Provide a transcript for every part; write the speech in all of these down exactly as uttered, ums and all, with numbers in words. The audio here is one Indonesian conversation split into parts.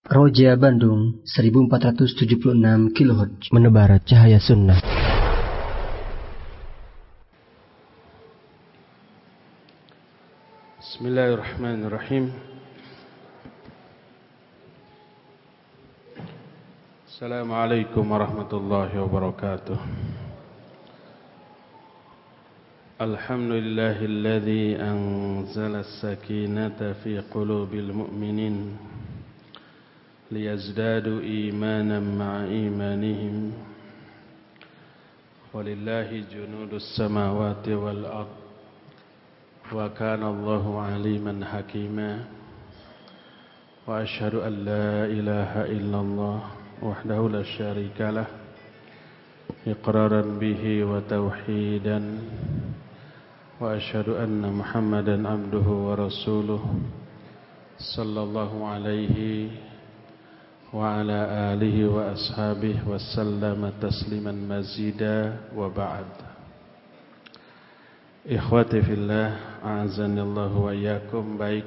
Roja Bandung seribu empat ratus tujuh puluh enam kilohertz, menebar cahaya sunnah. Bismillahirrahmanirrahim. Assalamualaikum warahmatullahi wabarakatuh. Alhamdulillahilladzi anzala as-sakinata fi qulubil mu'minin liyazdadu imanan ma'a imanihim. Walillahi junudus samawati wal ard. Wa kana Allahu aliman hakima. Wa asyhadu an la ilaha illallah wahdahu la syarika lah iqraran bihi wa tauhidan. Wa asyhadu anna Muhammadan abduhu wa rasuluh sallallahu alaihi wa ala alihi wa ashabihi wa sallama tasliman mazida wa ba'd. Ikhwati fillah, a'azanillahu wa iyyakum. Baik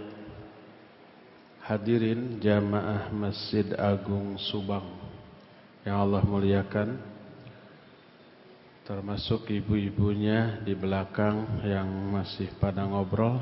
hadirin jamaah Masjid Agung Subang yang Allah muliakan, termasuk ibu-ibunya di belakang yang masih pada ngobrol,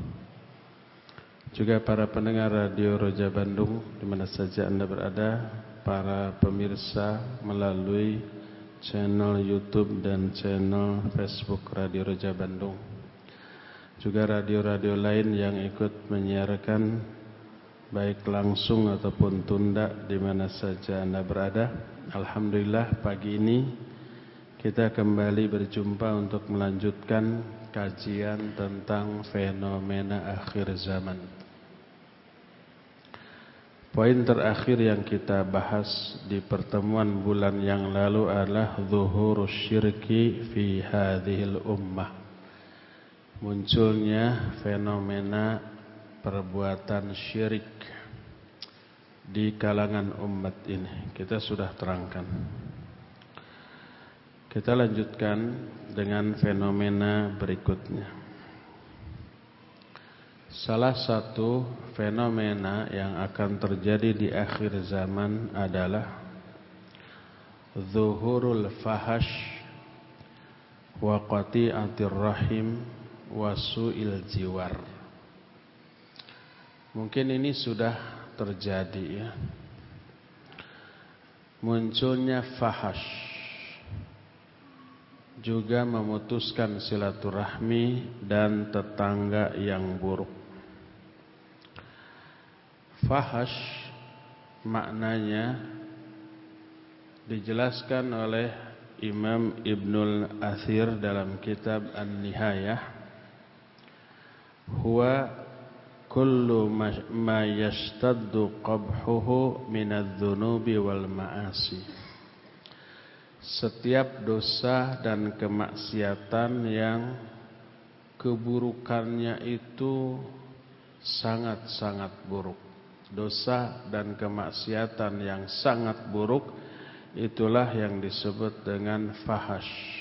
juga para pendengar Radio Roja Bandung di mana saja Anda berada, para pemirsa melalui channel YouTube dan channel Facebook Radio Roja Bandung, juga radio-radio lain yang ikut menyiarkan baik langsung ataupun tunda di mana saja Anda berada. Alhamdulillah, pagi ini kita kembali berjumpa untuk melanjutkan kajian tentang fenomena akhir zaman. Poin terakhir yang kita bahas di pertemuan bulan yang lalu adalah zuhurus syirki fi hadhil ummah. Munculnya fenomena perbuatan syirik di kalangan umat ini. Kita sudah terangkan. Kita lanjutkan dengan fenomena berikutnya. Salah satu fenomena yang akan terjadi di akhir zaman adalah zuhurul fahash wa qati'atir rahim wa su'il jiwar. Mungkin ini sudah terjadi ya. Munculnya fahash, juga memutuskan silaturahmi dan tetangga yang buruk. Fahash maknanya dijelaskan oleh Imam Ibnul Athir dalam kitab An-Nihayah. Huwa kullu ma yashtaddu qabhuhu minadz-dzunubi wal ma'asi. Setiap dosa dan kemaksiatan yang keburukannya itu sangat-sangat buruk. Dosa dan kemaksiatan yang sangat buruk, itulah yang disebut dengan fahash.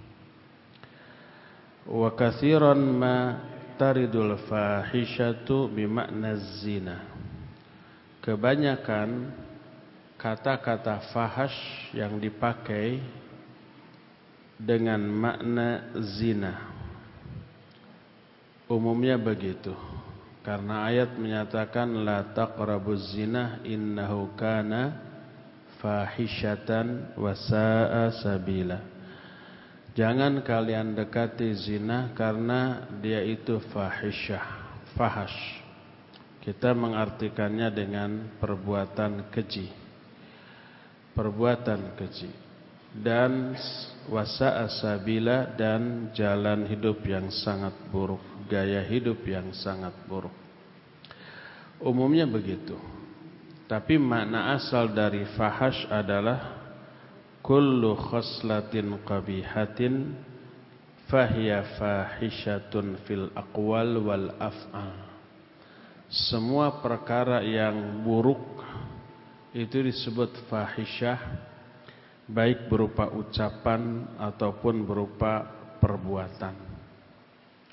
Wa katsiran ma taridul fahishatu bimakna zina. Kebanyakan kata-kata fahash yang dipakai dengan makna zina. Umumnya begitu. Karena ayat menyatakan la taqrabuz zina innahu kana fahishatan wa sa'a sabila. Jangan kalian dekati zina karena dia itu fahisyah, fahash. Kita mengartikannya dengan perbuatan keji. Perbuatan keji. Dan wasa'a sabila, dan jalan hidup yang sangat buruk, gaya hidup yang sangat buruk. Umumnya begitu. Tapi makna asal dari fahash adalah kullu khoslatin qabihatin fahiya fahishatun fil aqwal wal af'al. Semua perkara yang buruk itu disebut fahisyah, baik berupa ucapan ataupun berupa perbuatan.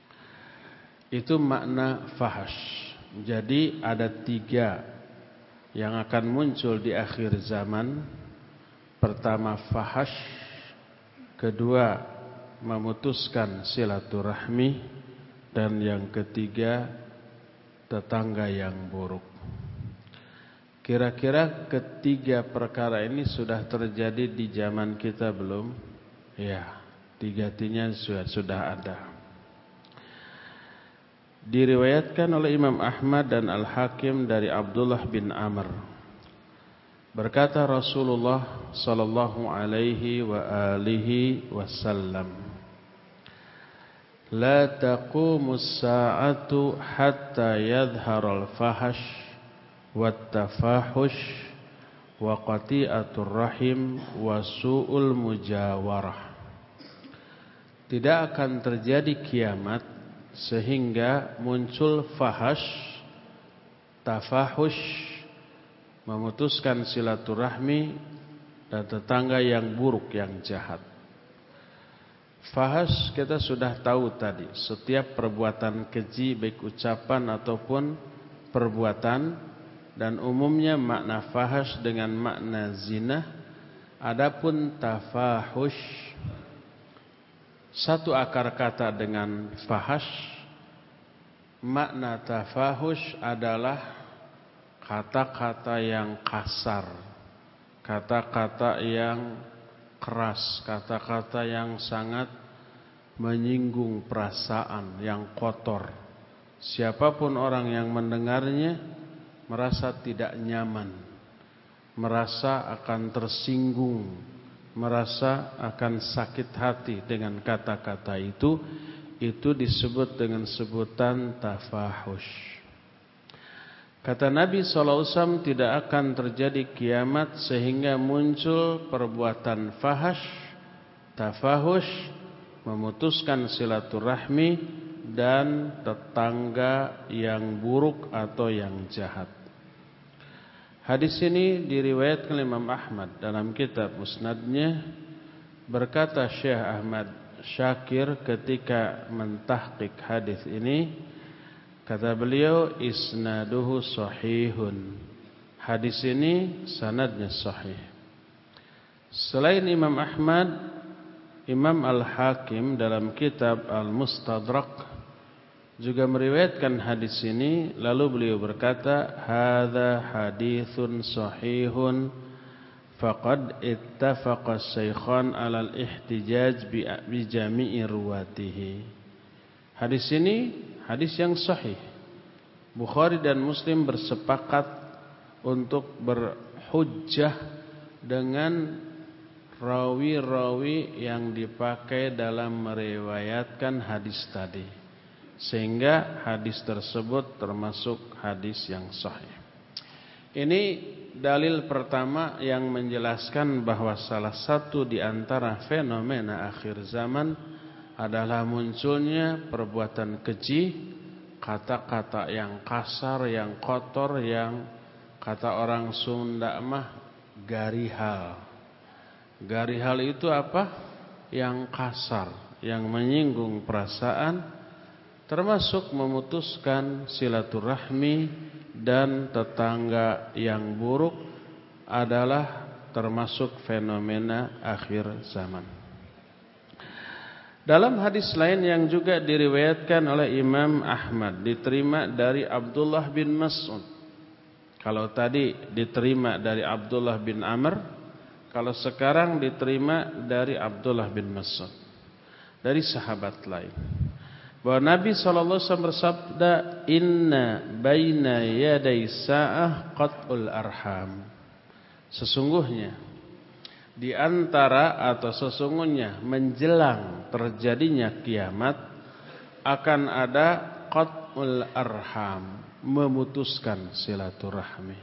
Itu makna fahash. Jadi ada tiga yang akan muncul di akhir zaman. Pertama fahash, kedua memutuskan silaturahmi, dan yang ketiga tetangga yang buruk. Kira-kira ketiga perkara ini sudah terjadi di zaman kita belum? Ya, tiga-tiganya sudah, sudah ada. Diriwayatkan oleh Imam Ahmad dan Al-Hakim dari Abdullah bin Amr. Berkata Rasulullah sallallahu alaihi wa alihi wasallam, la taqumus sa'atu hatta yadhharal fahash wat tafahush wa qati'atur rahim wa su'ul mujawarah. Tidak akan terjadi kiamat sehingga muncul fahash, tafahush, memutuskan silaturahmi, dan tetangga yang buruk, yang jahat. Fahash kita sudah tahu tadi, setiap perbuatan keji baik ucapan ataupun perbuatan, dan umumnya makna fahash dengan makna zina. Adapun tafahush, satu akar kata dengan fahash. Makna tafahush adalah kata-kata yang kasar, kata-kata yang keras, kata-kata yang sangat menyinggung perasaan, yang kotor. Siapapun orang yang mendengarnya merasa tidak nyaman, merasa akan tersinggung, merasa akan sakit hati dengan kata-kata itu. Itu disebut dengan sebutan tafahush. Kata Nabi shallallahu alaihi wasallam, tidak akan terjadi kiamat sehingga muncul perbuatan fahash, tafahush, memutuskan silaturahmi, dan tetangga yang buruk atau yang jahat. Hadis ini diriwayatkan Imam Ahmad dalam kitab Musnadnya. Berkata Syekh Ahmad Syakir ketika mentahqiq hadis ini, kata beliau, isnaduhu sahihun. Hadis ini sanadnya sahih. Selain Imam Ahmad, Imam Al-Hakim dalam kitab Al-Mustadrak juga meriwayatkan hadis ini. Lalu beliau berkata, hadza haditsun sahihun faqad ittafaqa syaikhan 'alal ihtijaj bi jami'i ruwatihi. Hadis ini hadis yang sahih. Bukhari dan Muslim bersepakat untuk berhujjah dengan rawi-rawi yang dipakai dalam meriwayatkan hadis tadi, sehingga hadis tersebut termasuk hadis yang sahih. Ini dalil pertama yang menjelaskan bahwa salah satu di antara fenomena akhir zaman adalah munculnya perbuatan keji, kata-kata yang kasar, yang kotor, yang kata orang Sunda mah garihal. Garihal itu apa? Yang kasar, yang menyinggung perasaan, termasuk memutuskan silaturahmi dan tetangga yang buruk, adalah termasuk fenomena akhir zaman. Dalam hadis lain yang juga diriwayatkan oleh Imam Ahmad, diterima dari Abdullah bin Mas'ud. Kalau tadi diterima dari Abdullah bin Amr, kalau sekarang diterima dari Abdullah bin Mas'ud, dari sahabat lain, bahwa Nabi shallallahu alaihi wasallam bersabda, inna baina yaday sa'ah qat'ul arham. Sesungguhnya di antara atau sesungguhnya menjelang terjadinya kiamat akan ada qat'ul arham, memutuskan silaturahmi.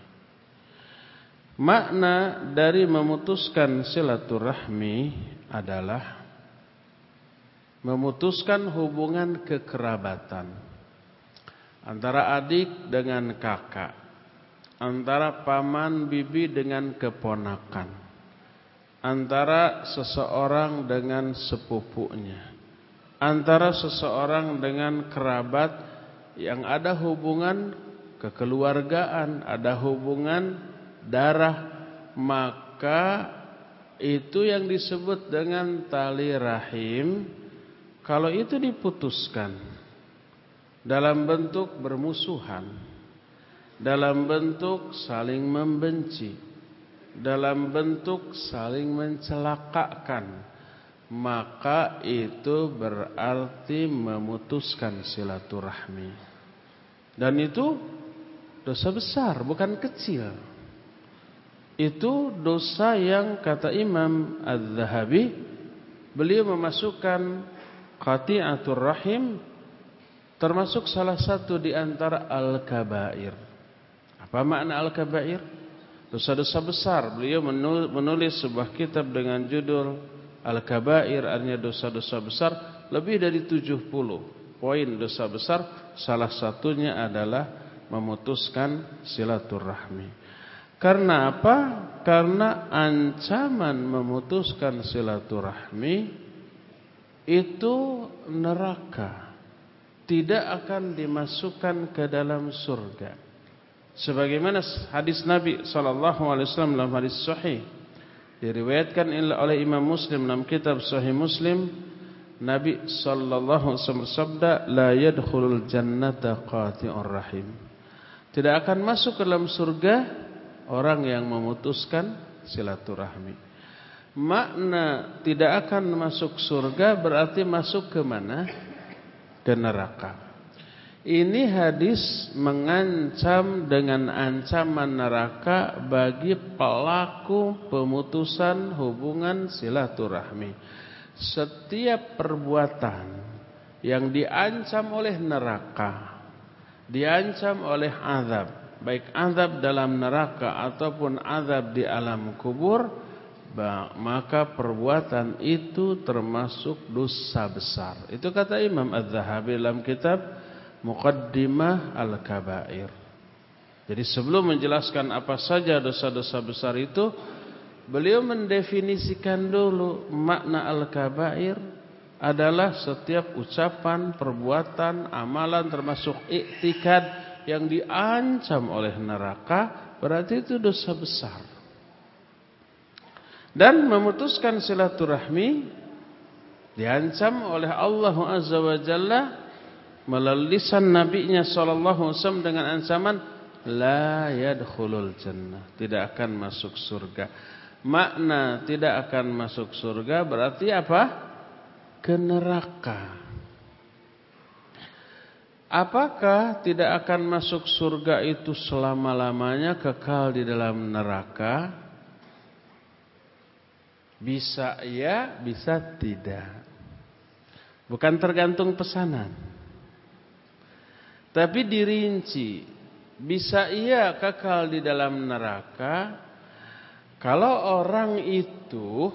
Makna dari memutuskan silaturahmi adalah memutuskan hubungan kekerabatan antara adik dengan kakak, antara paman bibi dengan keponakan, antara seseorang dengan sepupunya, antara seseorang dengan kerabat yang ada hubungan kekeluargaan, ada hubungan darah, maka itu yang disebut dengan tali rahim. Kalau itu diputuskan dalam bentuk bermusuhan, dalam bentuk saling membenci, dalam bentuk saling mencelakakan, maka itu berarti memutuskan silaturahmi. Dan itu dosa besar, bukan kecil. Itu dosa yang kata Imam Az-Zahabi, beliau memasukkan qati'atur rahim termasuk salah satu di antara al-kabair. Apa makna al-kabair? Dosa-dosa besar. Beliau menulis sebuah kitab dengan judul Al-Kabair, artinya dosa-dosa besar, lebih dari tujuh puluh poin dosa besar. Salah satunya adalah memutuskan silaturahmi. Karena apa? Karena ancaman memutuskan silaturahmi itu neraka, tidak akan dimasukkan ke dalam surga. Sebagaimana hadis Nabi sallallahu alaihi wasallam dalam hadis sahih diriwayatkan oleh Imam Muslim dalam kitab Sahih Muslim, Nabi sallallahu alaihi wasallam bersabda, la yadkhulul jannata qati'ur rahim. Tidak akan masuk ke dalam surga orang yang memutuskan silaturahmi. Makna tidak akan masuk surga berarti masuk ke mana? Ke neraka. Ini hadis mengancam dengan ancaman neraka bagi pelaku pemutusan hubungan silaturahmi. Setiap perbuatan yang diancam oleh neraka, diancam oleh azab, baik azab dalam neraka ataupun azab di alam kubur, maka perbuatan itu termasuk dosa besar. Itu kata Imam Az-Zahabi dalam kitab Muqaddimah Al-Kabair. Jadi sebelum menjelaskan apa saja dosa-dosa besar itu, beliau mendefinisikan dulu makna Al-Kabair adalah setiap ucapan, perbuatan, amalan termasuk i'tikad yang diancam oleh neraka, berarti itu dosa besar. Dan memutuskan silaturahmi diancam oleh Allah Azza wa Jalla melalui lisan nabinya sallallahu alaihi wasallam dengan ancaman la yadkhulul jannah, tidak akan masuk surga. Makna tidak akan masuk surga berarti apa? Ke neraka. Apakah tidak akan masuk surga itu selama-lamanya kekal di dalam neraka? Bisa ya, bisa tidak. Bukan tergantung pesanan. Tapi dirinci. Bisa iya kekal di dalam neraka kalau orang itu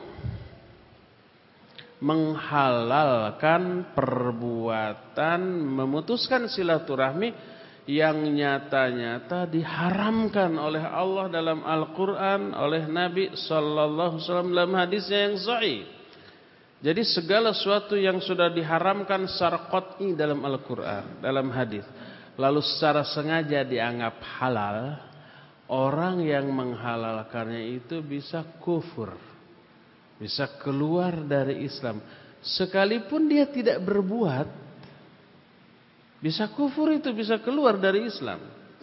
menghalalkan perbuatan memutuskan silaturahmi yang nyata-nyata diharamkan oleh Allah dalam Al-Quran, oleh Nabi sallallahu alaihi wasallam dalam hadisnya yang sahih. Jadi segala sesuatu yang sudah diharamkan secara qat'i dalam Al-Quran, dalam hadis, lalu secara sengaja dianggap halal, orang yang menghalalkannya itu bisa kufur, bisa keluar dari Islam. Sekalipun dia tidak berbuat, bisa kufur itu, bisa keluar dari Islam.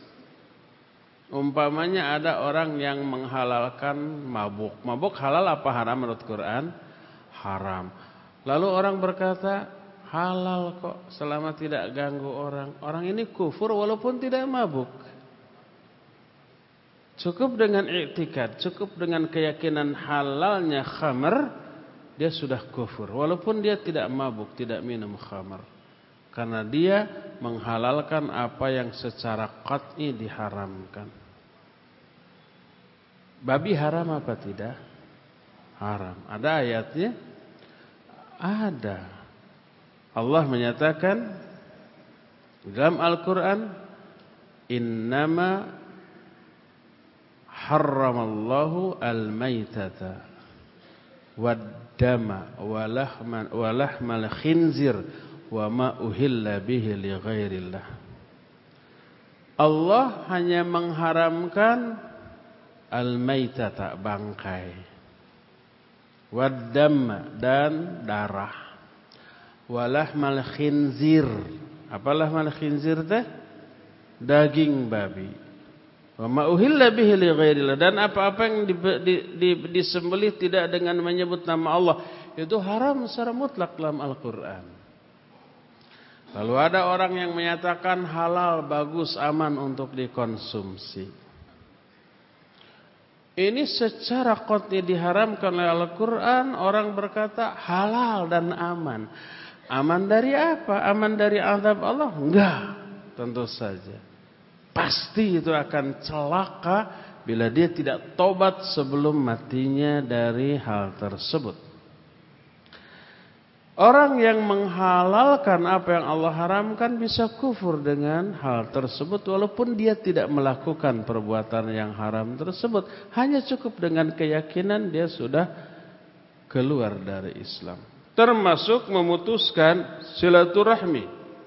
Umpamanya ada orang yang menghalalkan mabuk. Mabuk halal apa haram menurut Quran? Haram. Lalu orang berkata, halal kok selama tidak ganggu orang. Orang ini kufur walaupun tidak mabuk. Cukup dengan i'tikad, cukup dengan keyakinan halalnya khamr, dia sudah kufur. Walaupun dia tidak mabuk, tidak minum khamr. Karena dia menghalalkan apa yang secara qat'i diharamkan. Babi haram apa tidak? Haram. Ada ayatnya? Ada. Allah menyatakan dalam Al-Quran, innama harramallahu al-maitata wad-dama wa lahmal khinzir wa ma uhilla bihi li ghairillah. Allah hanya mengharamkan al-maitata, bangkai, wad-damma, dan darah, walahmal khinzir. Apa lahmal khinzir teh? Daging babi. Wa ma uhilla bihi li ghairillah, dan apa-apa yang di, di, di, disembelih tidak dengan menyebut nama Allah, itu haram secara mutlak dalam Al-Qur'an. Lalu ada orang yang menyatakan halal, bagus, aman untuk dikonsumsi. Ini secara qat'i diharamkan oleh Al-Qur'an. Orang berkata halal dan aman. Aman dari apa? Aman dari azab Allah? Enggak, tentu saja. Pasti itu akan celaka bila dia tidak tobat sebelum matinya dari hal tersebut. Orang yang menghalalkan apa yang Allah haramkan bisa kufur dengan hal tersebut walaupun dia tidak melakukan perbuatan yang haram tersebut. Hanya cukup dengan keyakinan dia sudah keluar dari Islam. Termasuk memutuskan silaturahmi.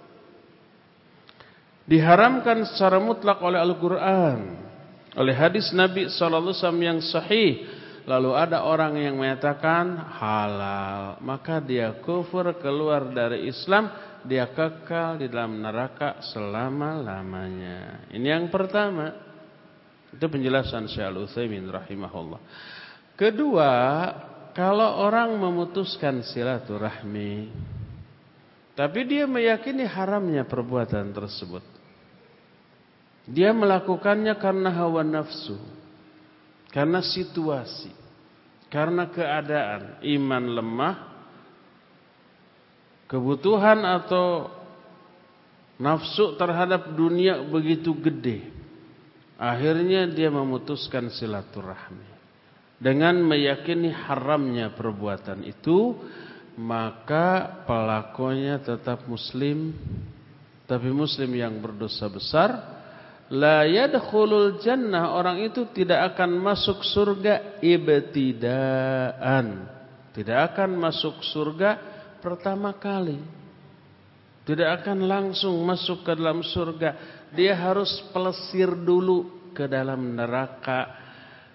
Diharamkan secara mutlak oleh Al-Quran, oleh hadis Nabi shallallahu alaihi wasallam yang sahih. Lalu ada orang yang menyatakan halal, maka dia kufur, keluar dari Islam, dia kekal di dalam neraka selama-lamanya. Ini yang pertama. Itu penjelasan Syekh Al-Utsaimin rahimahullah. Kedua, kalau orang memutuskan silaturahmi, tapi dia meyakini haramnya perbuatan tersebut, dia melakukannya karena hawa nafsu, karena situasi, karena keadaan, iman lemah, kebutuhan atau nafsu terhadap dunia begitu gede, akhirnya dia memutuskan silaturahmi dengan meyakini haramnya perbuatan itu, maka pelakunya tetap muslim, tapi muslim yang berdosa besar. La yadkhulul jannah, orang itu tidak akan masuk surga ibtidaan, tidak akan masuk surga pertama kali, tidak akan langsung masuk ke dalam surga. Dia harus pelesir dulu ke dalam neraka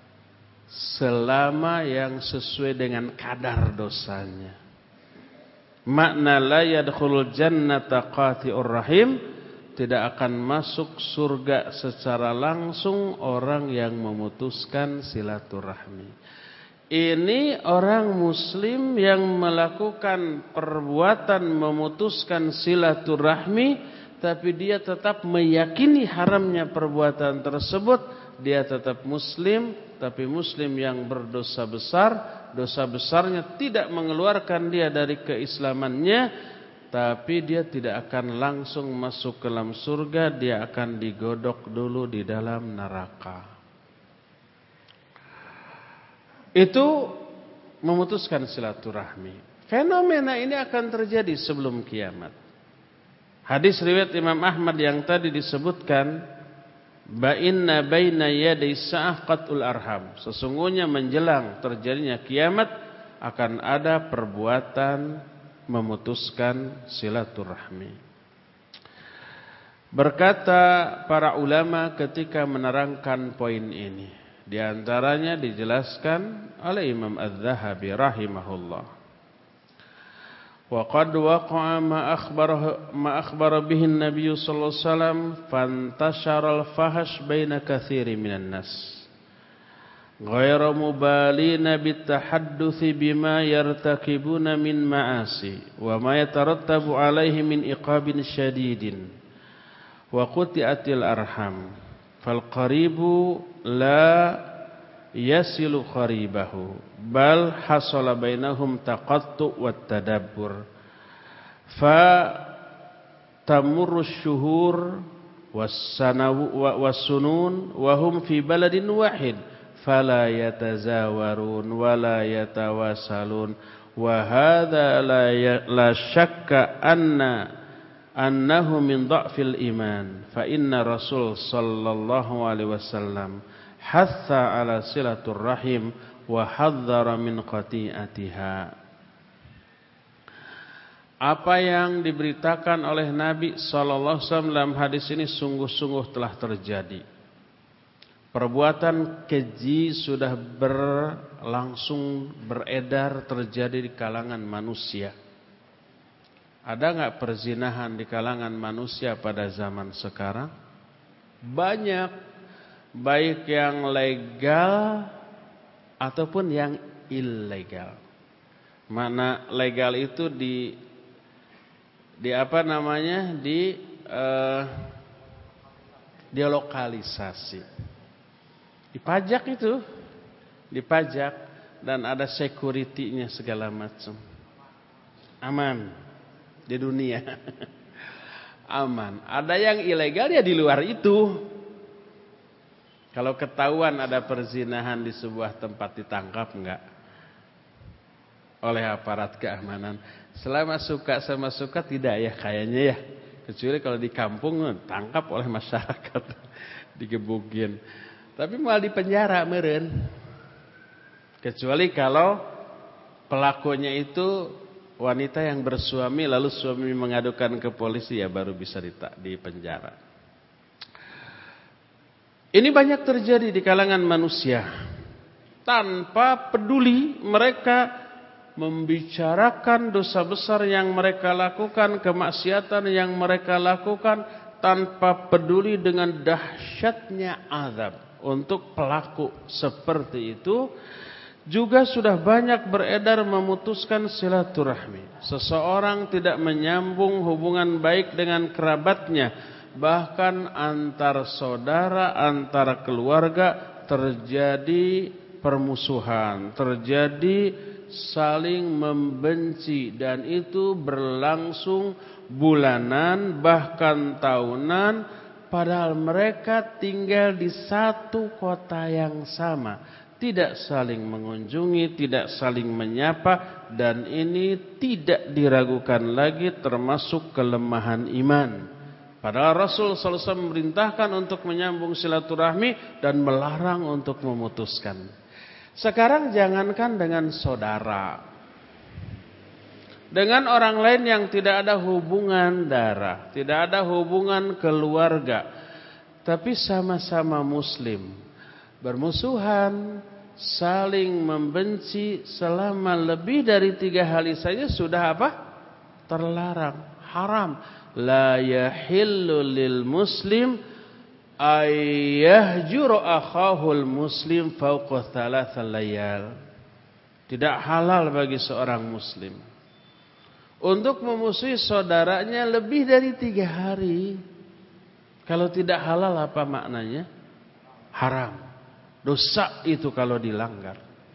selama yang sesuai dengan kadar dosanya. Makna la yadkhulul jannata qati'ur rahim, tidak akan masuk surga secara langsung orang yang memutuskan silaturahmi. Ini orang muslim yang melakukan perbuatan memutuskan silaturahmi, tapi dia tetap meyakini haramnya perbuatan tersebut. Dia tetap muslim, tapi muslim yang berdosa besar. Dosa besarnya tidak mengeluarkan dia dari keislamannya, tapi dia tidak akan langsung masuk ke dalam surga. Dia akan digodok dulu di dalam neraka. Itu memutuskan silaturahmi. Fenomena ini akan terjadi sebelum kiamat. Hadis riwayat Imam Ahmad yang tadi disebutkan, Ba'inna baina yaday sa'ah qat'ul arham. Sesungguhnya menjelang terjadinya kiamat akan ada perbuatan memutuskan silaturahmi. Berkata para ulama ketika menerangkan poin ini, di antaranya dijelaskan oleh Imam Az-Zahabi rahimahullah. Wa qad waqa'a ma akhbara ma akhbara bihi an-nabiy sallallahu alaihi wasallam fantashara al-fahash baina katsirin minan nas ghairu mubalina bitahadduthi bima yartakibuna min ma'asi wa ma yatarattabu alaihi min iqabin syadidin wa quti'atil arham fal qaribu la yasilu qaribahu bal hasala bainahum taqattu wat tadabbur fa tamurru syuhur was sanawu was sunun wa hum fi baladin wahid fala yatazawarun wala yatawasalun wa hadha la la syakka anna annahu min dha'fil iman fa inna rasul sallallahu alaihi wasallam hatha ala silatur rahim wa hadzara min qati'atiha. Apa yang diberitakan oleh Nabi sallallahu alaihi wasallam dalam hadis ini sungguh-sungguh telah terjadi. Perbuatan keji sudah berlangsung beredar terjadi di kalangan manusia. Ada enggak perzinahan di kalangan manusia pada zaman sekarang? Banyak, baik yang legal ataupun yang ilegal. Mana legal itu di di apa namanya? di eh, dilokalisasi. Dipajak itu, dipajak dan ada security-nya segala macam. Aman di dunia. Aman. Ada yang ilegal ya di luar itu. Kalau ketahuan ada perzinahan di sebuah tempat ditangkap enggak? Oleh aparat keamanan. Selama suka sama suka tidak ya kayaknya ya. Kecuali kalau di kampung tangkap oleh masyarakat. Digebukin. Tapi malah di penjara meren. Kecuali kalau pelakunya itu wanita yang bersuami lalu suami mengadukan ke polisi ya baru bisa di penjara. Ini banyak terjadi di kalangan manusia. Tanpa peduli mereka membicarakan dosa besar yang mereka lakukan, kemaksiatan yang mereka lakukan, tanpa peduli dengan dahsyatnya azab untuk pelaku seperti itu. Juga sudah banyak beredar memutuskan silaturahmi. Seseorang tidak menyambung hubungan baik dengan kerabatnya, bahkan antar saudara, antar keluarga terjadi permusuhan, terjadi saling membenci, dan itu berlangsung bulanan bahkan tahunan, padahal mereka tinggal di satu kota yang sama, tidak saling mengunjungi, tidak saling menyapa, dan ini tidak diragukan lagi termasuk kelemahan iman. Padahal Rasul sallallahu alaihi wasallam memerintahkan untuk menyambung silaturahmi dan melarang untuk memutuskan. Sekarang jangankan dengan saudara, dengan orang lain yang tidak ada hubungan darah, tidak ada hubungan keluarga, tapi sama-sama muslim, bermusuhan, saling membenci selama lebih dari tiga hari saja sudah apa? Terlarang, haram. La yahillu lil muslim ayyahjuru akhahul muslim fawqa thalathal layal. Tidak halal bagi seorang muslim untuk memusuhi saudaranya lebih dari tiga hari. Kalau tidak halal apa maknanya? Haram. Dosa itu kalau dilanggar.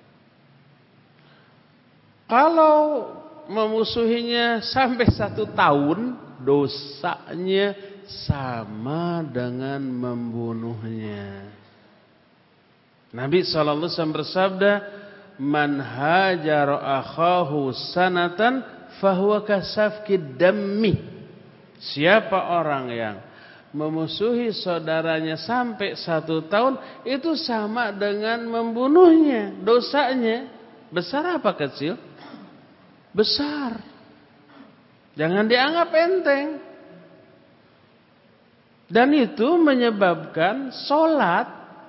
Kalau memusuhinya sampai satu tahun, dosanya sama dengan membunuhnya. Nabi sallallahu alaihi wasallam bersabda, "Man hajara akhahu sanatan fahuwa kasafkid dammi." Siapa orang yang memusuhi saudaranya sampai satu tahun, itu sama dengan membunuhnya. Dosanya besar apa kecil? Besar. Jangan dianggap enteng. Dan itu menyebabkan sholat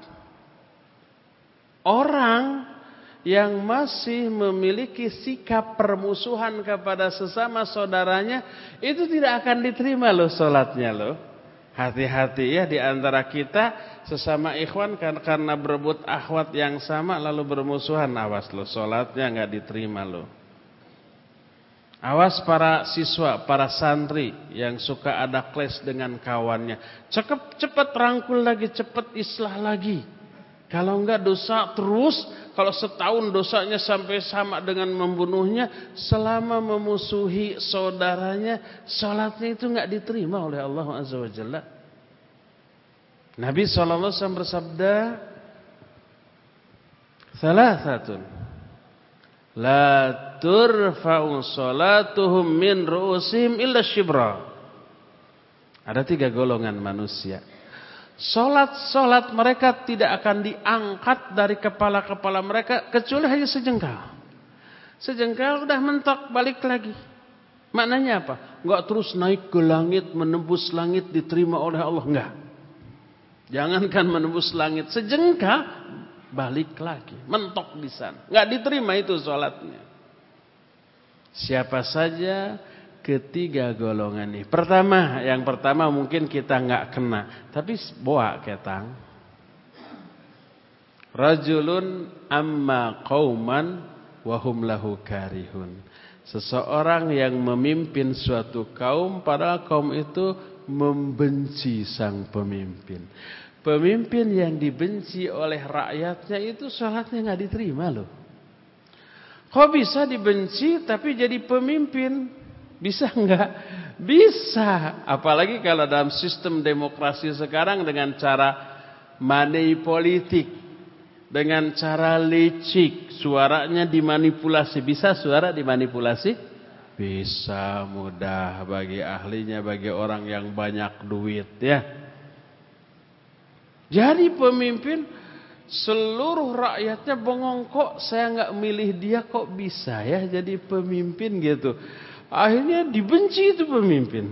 orang yang masih memiliki sikap permusuhan kepada sesama saudaranya, itu tidak akan diterima loh sholatnya loh. Hati-hati ya di antara kita sesama ikhwan karena berebut akhwat yang sama lalu bermusuhan, awas loh sholatnya nggak diterima loh. Awas para siswa, para santri yang suka ada clash dengan kawannya. Cepat cepat rangkul lagi, cepat islah lagi. Kalau enggak dosa terus, kalau setahun dosanya sampai sama dengan membunuhnya, selama memusuhi saudaranya, salatnya itu enggak diterima oleh Allah Azza wa Jalla. Nabi sallallahu alaihi wasallam bersabda, "Thalathatun la turfa'u salatuhum min ru'usihim illa shibra." Ada tiga golongan manusia. Salat-salat mereka tidak akan diangkat dari kepala-kepala mereka kecuali hanya sejengkal. Sejengkal udah mentok, balik lagi. Maknanya apa? Enggak terus naik ke langit, menembus langit, diterima oleh Allah. Enggak. Jangankan menembus langit, sejengkal balik lagi, mentok di sana. Enggak diterima itu sholatnya. Siapa saja ketiga golongan ini. Pertama, yang pertama mungkin kita enggak kena, tapi boa ketang. Rajulun amma qauman wa hum lahu karihun. Seseorang yang memimpin suatu kaum, padahal kaum itu membenci sang pemimpin. Pemimpin yang dibenci oleh rakyatnya itu salatnya nggak diterima loh. Kok bisa dibenci tapi jadi pemimpin? Bisa nggak? Bisa. Apalagi kalau dalam sistem demokrasi sekarang dengan cara money politik. Dengan cara licik, suaranya dimanipulasi. Bisa suara dimanipulasi? Bisa, mudah bagi ahlinya, bagi orang yang banyak duit ya. Jadi pemimpin, seluruh rakyatnya bengong, kok saya nggak milih dia, kok bisa ya jadi pemimpin gitu. Akhirnya dibenci itu pemimpin.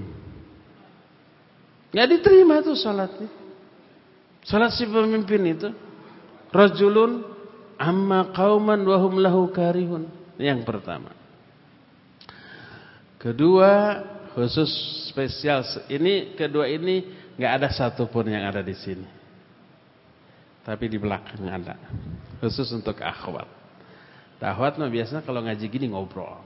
Nggak diterima tuh salatnya. Salat si pemimpin itu. Rajulun amma qauman wa hum lahu karihun. Yang pertama. Kedua, khusus spesial ini, kedua ini enggak ada satupun yang ada di sini. Tapi di belakang ada. Khusus untuk akhwat. Akhwat mah biasanya kalau ngaji gini ngobrol.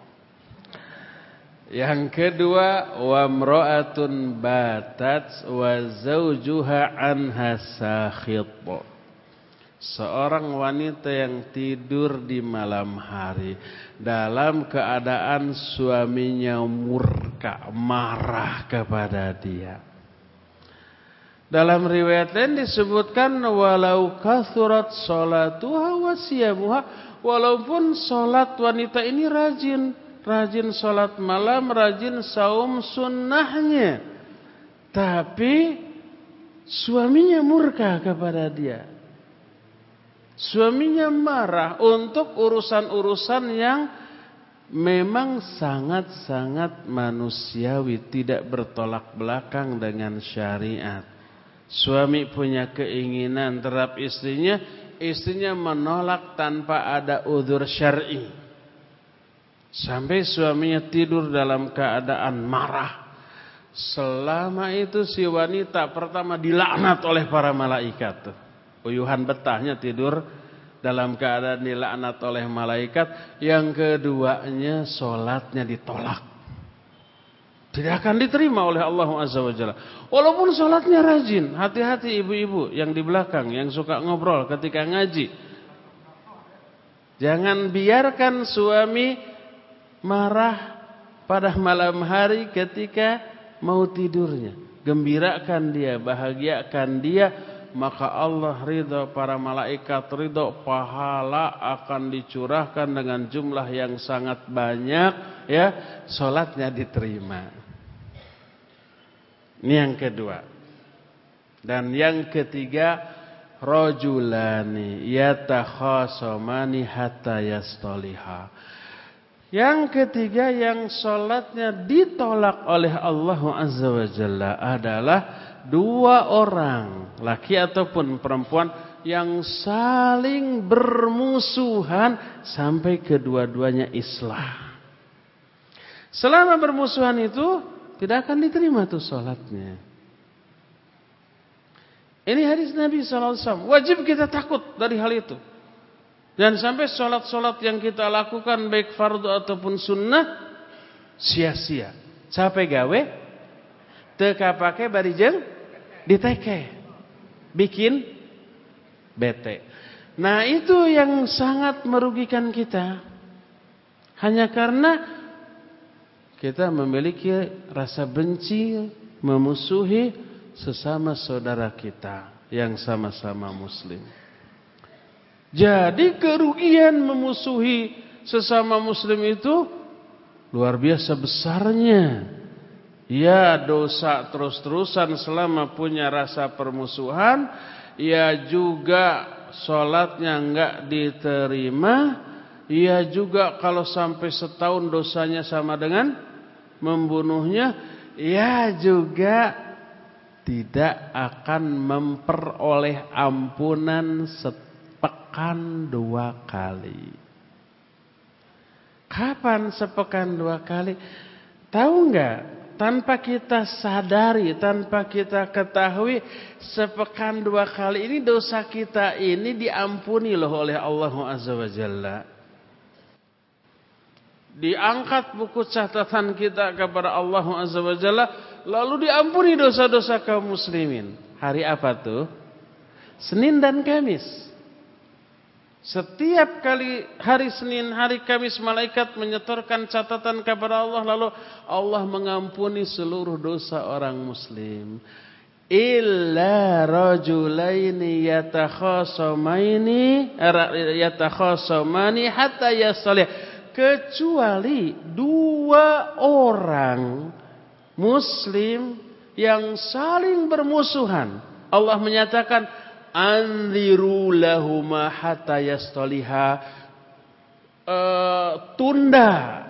Yang kedua, wa mra'atun batat wa zawjuha anha sakhit. Seorang wanita yang tidur di malam hari dalam keadaan suaminya murka, marah kepada dia. Dalam riwayat lain disebutkan walau kathurat salatuha wa siyamuha, walaupun salat wanita ini rajin, rajin salat malam, rajin saum sunnahnya, tapi suaminya murka kepada dia. Suaminya marah untuk urusan-urusan yang memang sangat-sangat manusiawi, tidak bertolak belakang dengan syariat. Suami punya keinginan terhadap istrinya, istrinya menolak tanpa ada udzur syar'i. Sampai suaminya tidur dalam keadaan marah. Selama itu si wanita pertama dilaknat oleh para malaikat. Uyuhan betahnya tidur dalam keadaan dilaknat oleh malaikat. Yang keduanya solatnya ditolak, tidak akan diterima oleh Allah Azza wa Jalla. Walaupun solatnya rajin. Hati-hati ibu-ibu yang di belakang, yang suka ngobrol ketika ngaji. Jangan biarkan suami marah pada malam hari ketika mau tidurnya. Gembirakan dia, bahagiakan dia. Maka Allah ridha, para malaikat ridha, pahala akan dicurahkan dengan jumlah yang sangat banyak ya, salatnya diterima. Ini yang kedua. Dan yang ketiga, rajulani yatakhasamani hatta yastaliha. Yang ketiga yang salatnya ditolak oleh Allah Azza wa Jalla adalah dua orang, laki ataupun perempuan, yang saling bermusuhan sampai kedua-duanya islah. Selama bermusuhan itu tidak akan diterima tuh salatnya. Ini hadis Nabi shallallahu alaihi wasallam. Wajib kita takut dari hal itu. Dan sampai salat-salat yang kita lakukan baik fardu ataupun sunnah sia-sia. Capek gawe, teka pake barijeng diteke, bikin bete. Nah itu yang sangat merugikan kita. Hanya karena kita memiliki rasa benci, memusuhi sesama saudara kita yang sama-sama muslim. Jadi kerugian memusuhi sesama muslim itu luar biasa besarnya. Ya dosa terus-terusan selama punya rasa permusuhan. Ya juga sholatnya enggak diterima. Ya juga kalau sampai setahun dosanya sama dengan membunuhnya, ya juga tidak akan memperoleh ampunan sepekan dua kali. Kapan sepekan dua kali? Tahu enggak? Tanpa kita sadari, tanpa kita ketahui, sepekan dua kali ini dosa kita ini diampuni loh oleh Allah Azza wa Jalla. Diangkat buku catatan kita kepada Allah Azza wa Jalla, lalu diampuni dosa-dosa kaum muslimin. Hari apa tuh? Senin dan Kamis. Setiap kali hari Senin, hari Kamis, malaikat menyetorkan catatan kepada Allah, lalu Allah mengampuni seluruh dosa orang muslim. Illa rajulaini yatakhasamaini yatakhasamani hatta yasalih. Kecuali dua orang muslim yang saling bermusuhan. Allah menyatakan anziru lahuma hatta yastaliha, uh, tunda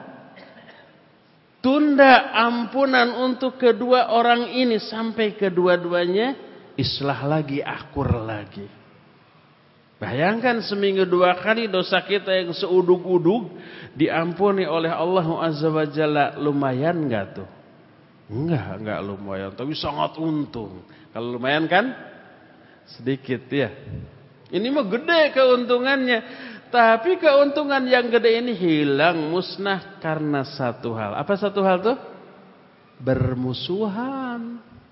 tunda ampunan untuk kedua orang ini sampai kedua-duanya islah lagi, akur lagi. Bayangkan seminggu dua kali dosa kita yang seudug-udug diampuni oleh Allah Azza wa Jalla. Lumayan enggak tuh? Enggak, enggak lumayan, tapi sangat untung. Kalau lumayan kan? Sedikit ya. Ini mah gede keuntungannya. Tapi keuntungan yang gede ini hilang, musnah karena satu hal. Apa satu hal tuh? Bermusuhan.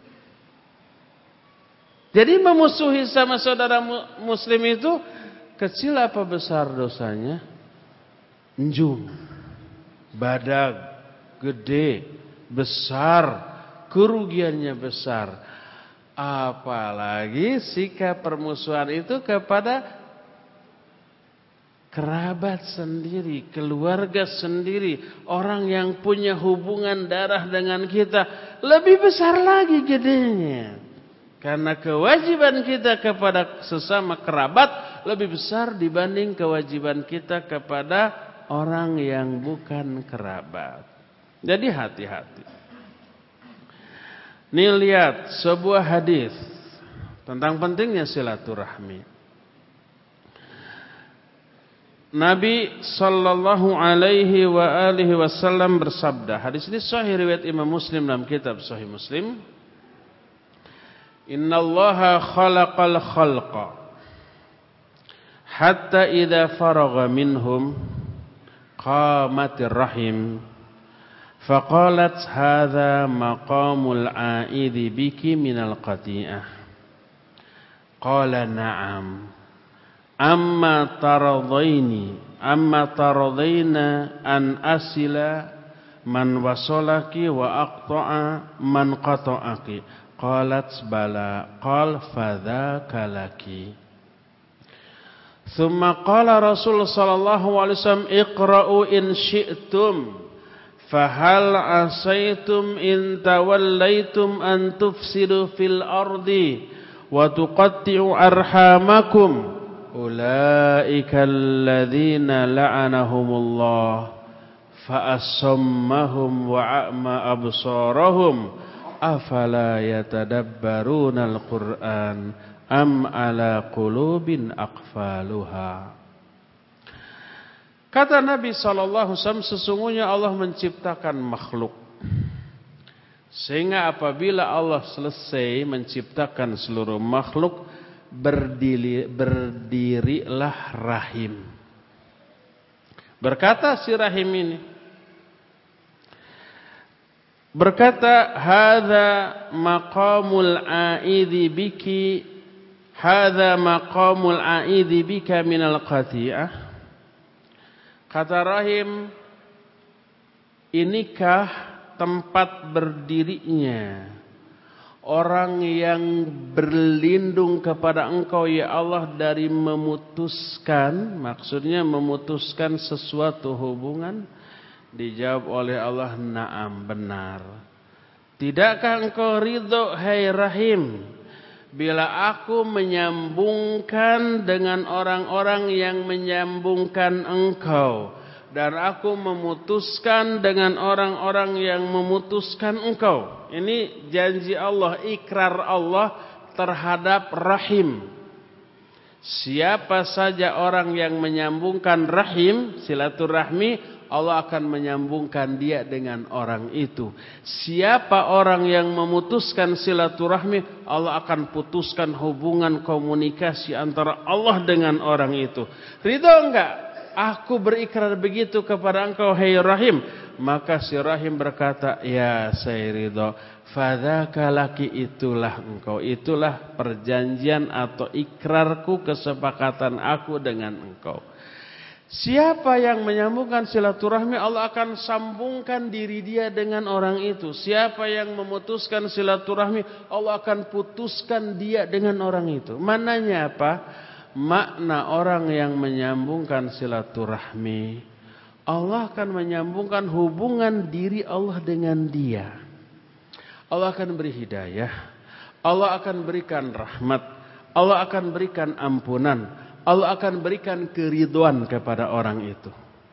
Jadi memusuhi sama saudara muslim itu kecil apa besar dosanya? Njung, badag, gede, besar, kerugiannya besar. Apalagi sikap permusuhan itu kepada kerabat sendiri, keluarga sendiri, orang yang punya hubungan darah dengan kita, lebih besar lagi gedenya. Karena kewajiban kita kepada sesama kerabat lebih besar dibanding kewajiban kita kepada orang yang bukan kerabat. Jadi hati-hati. Nih lihat sebuah hadis tentang pentingnya silaturahmi. Nabi sallallahu alaihi wa alihi wasallam bersabda, hadis ini sahih riwayat Imam Muslim dalam kitab Sahih Muslim. Innallaha khalaqal khalqa hatta idza faragha minhum qamatir rahim. Faqalat hadza maqamul aidi biki minal qati'ah. Qala na'am. Amma taradaini amma taradaina an asila man wasalaki wa aqta'a man qata'aki. Qalat bala. Qal fadzaka laki. Thumma qala Rasul sallallahu alaihi wasallam iqra'u in syi'tum. Fahal asaitum in tawallaitum an tufsidu fil ardi wa tuqatti'u arhamakum ulaika alladhina la'anahumullah fa asammahum wa a'ma absarahum afala yatadabbaruna al-Qur'an am ala qulubin aqfaluha. Kata Nabi sallallahu alaihi wasallam, sesungguhnya Allah menciptakan makhluk. Sehingga apabila Allah selesai menciptakan seluruh makhluk, berdiri, berdirilah rahim. Berkata si rahim ini, berkata, hadza maqamul aidi biki, hadza maqamul aidi bika minal qati'ah. Kata rahim, inikah tempat berdirinya orang yang berlindung kepada engkau ya Allah dari memutuskan, maksudnya memutuskan sesuatu hubungan? Dijawab oleh Allah, na'am, benar. Tidakkah engkau ridho hai rahim bila aku menyambungkan dengan orang-orang yang menyambungkan engkau, dan aku memutuskan dengan orang-orang yang memutuskan engkau. Ini janji Allah, ikrar Allah terhadap rahim. Siapa saja orang yang menyambungkan rahim, silaturahmi, Allah akan menyambungkan dia dengan orang itu. Siapa orang yang memutuskan silaturahmi, Allah akan putuskan hubungan komunikasi antara Allah dengan orang itu. Ridho enggak? Aku berikrar begitu kepada engkau, hai Rahim. Maka si Rahim berkata, ya saya ridho. Fadzaka laki, itulah engkau. Itulah perjanjian atau ikrarku, kesepakatan aku dengan engkau. Siapa yang menyambungkan silaturahmi, Allah akan sambungkan diri dia dengan orang itu. Siapa yang memutuskan silaturahmi, Allah akan putuskan dia dengan orang itu. Mananya apa? Makna orang yang menyambungkan silaturahmi, Allah akan menyambungkan hubungan diri Allah dengan dia. Allah akan beri hidayah, Allah akan berikan rahmat, Allah akan berikan ampunan, Allah akan berikan keridhaan kepada orang itu.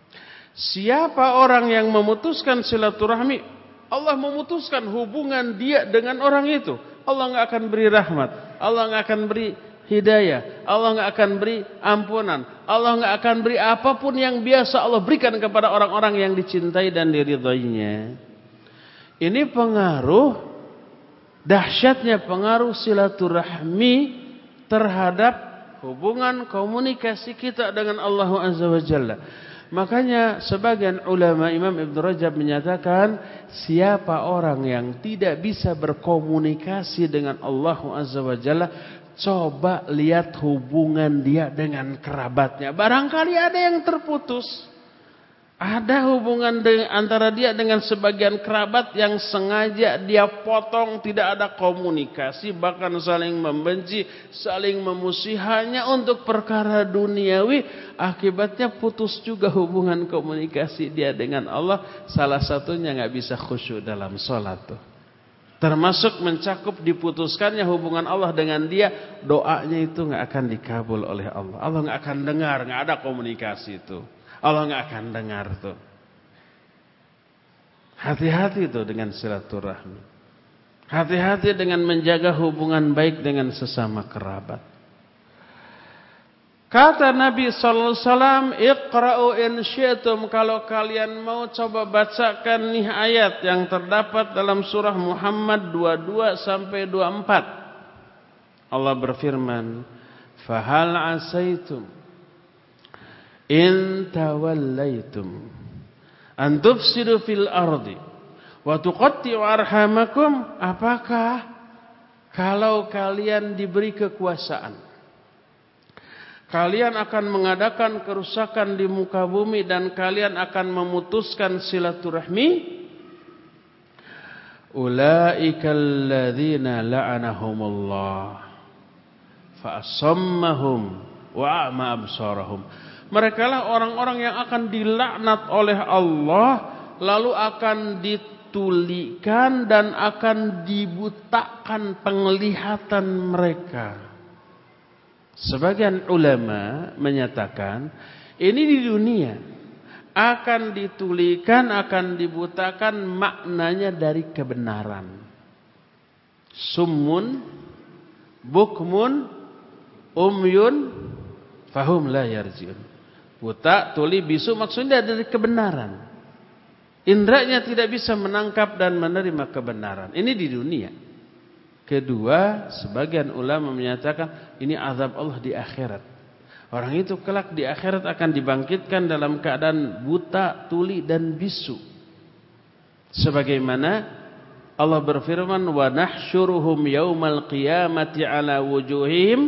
Siapa orang yang memutuskan silaturahmi, Allah memutuskan hubungan dia dengan orang itu. Allah enggak akan beri rahmat, Allah enggak akan beri hidayah, Allah enggak akan beri ampunan, Allah enggak akan beri apapun yang biasa Allah berikan kepada orang-orang yang dicintai dan diridhoinya. Ini pengaruh, dahsyatnya pengaruh silaturahmi terhadap hubungan komunikasi kita dengan Allah Azza wa Jalla. Makanya sebagian ulama, Imam Ibn Rajab menyatakan, siapa orang yang tidak bisa berkomunikasi dengan Allah Azza wa Jalla, coba lihat hubungan dia dengan kerabatnya. Barangkali ada yang terputus. Ada hubungan dengan, antara dia dengan sebagian kerabat yang sengaja dia potong, tidak ada komunikasi, bahkan saling membenci, saling memusuhi hanya untuk perkara duniawi. Akibatnya putus juga hubungan komunikasi dia dengan Allah. Salah satunya nggak bisa khusyuk dalam sholat tuh. Termasuk mencakup diputuskannya hubungan Allah dengan dia, doanya itu nggak akan dikabul oleh Allah. Allah nggak akan dengar, nggak ada komunikasi itu. Allah nggak akan dengar tuh. Hati-hati tuh dengan silaturahmi. Hati-hati dengan menjaga hubungan baik dengan sesama kerabat. Kata Nabi sallallahu alaihi wasallam, "Iqra'u in syi'tum." Kalau kalian mau, coba bacakan nih ayat yang terdapat dalam surah Muhammad dua puluh dua sampai dua puluh empat. Allah berfirman, "Fahal 'asaitum in tawallaitum an tufsidu fil ardi wa tuqatti'u arhamakum." Apakah kalau kalian diberi kekuasaan, kalian akan mengadakan kerusakan di muka bumi dan kalian akan memutuskan silaturahmi? Ulaikal ladzina la'anahumullah fa asammahum wa a'ma absarahum. Mereka lah orang-orang yang akan dilaknat oleh Allah, lalu akan ditulikan dan akan dibutakan penglihatan mereka. Sebagian ulama menyatakan ini di dunia akan ditulikan, akan dibutakan, maknanya dari kebenaran. Summun, bukmun, umyun, fahum la yarjiun. Buta, tuli, bisu maksudnya dari kebenaran. Indranya tidak bisa menangkap dan menerima kebenaran. Ini di dunia. Kedua, sebagian ulama menyatakan ini azab Allah di akhirat. Orang itu kelak di akhirat akan dibangkitkan dalam keadaan buta, tuli dan bisu. Sebagaimana Allah berfirman, "Wa nahsyuruhum yaumal qiyamati ala wujuhihim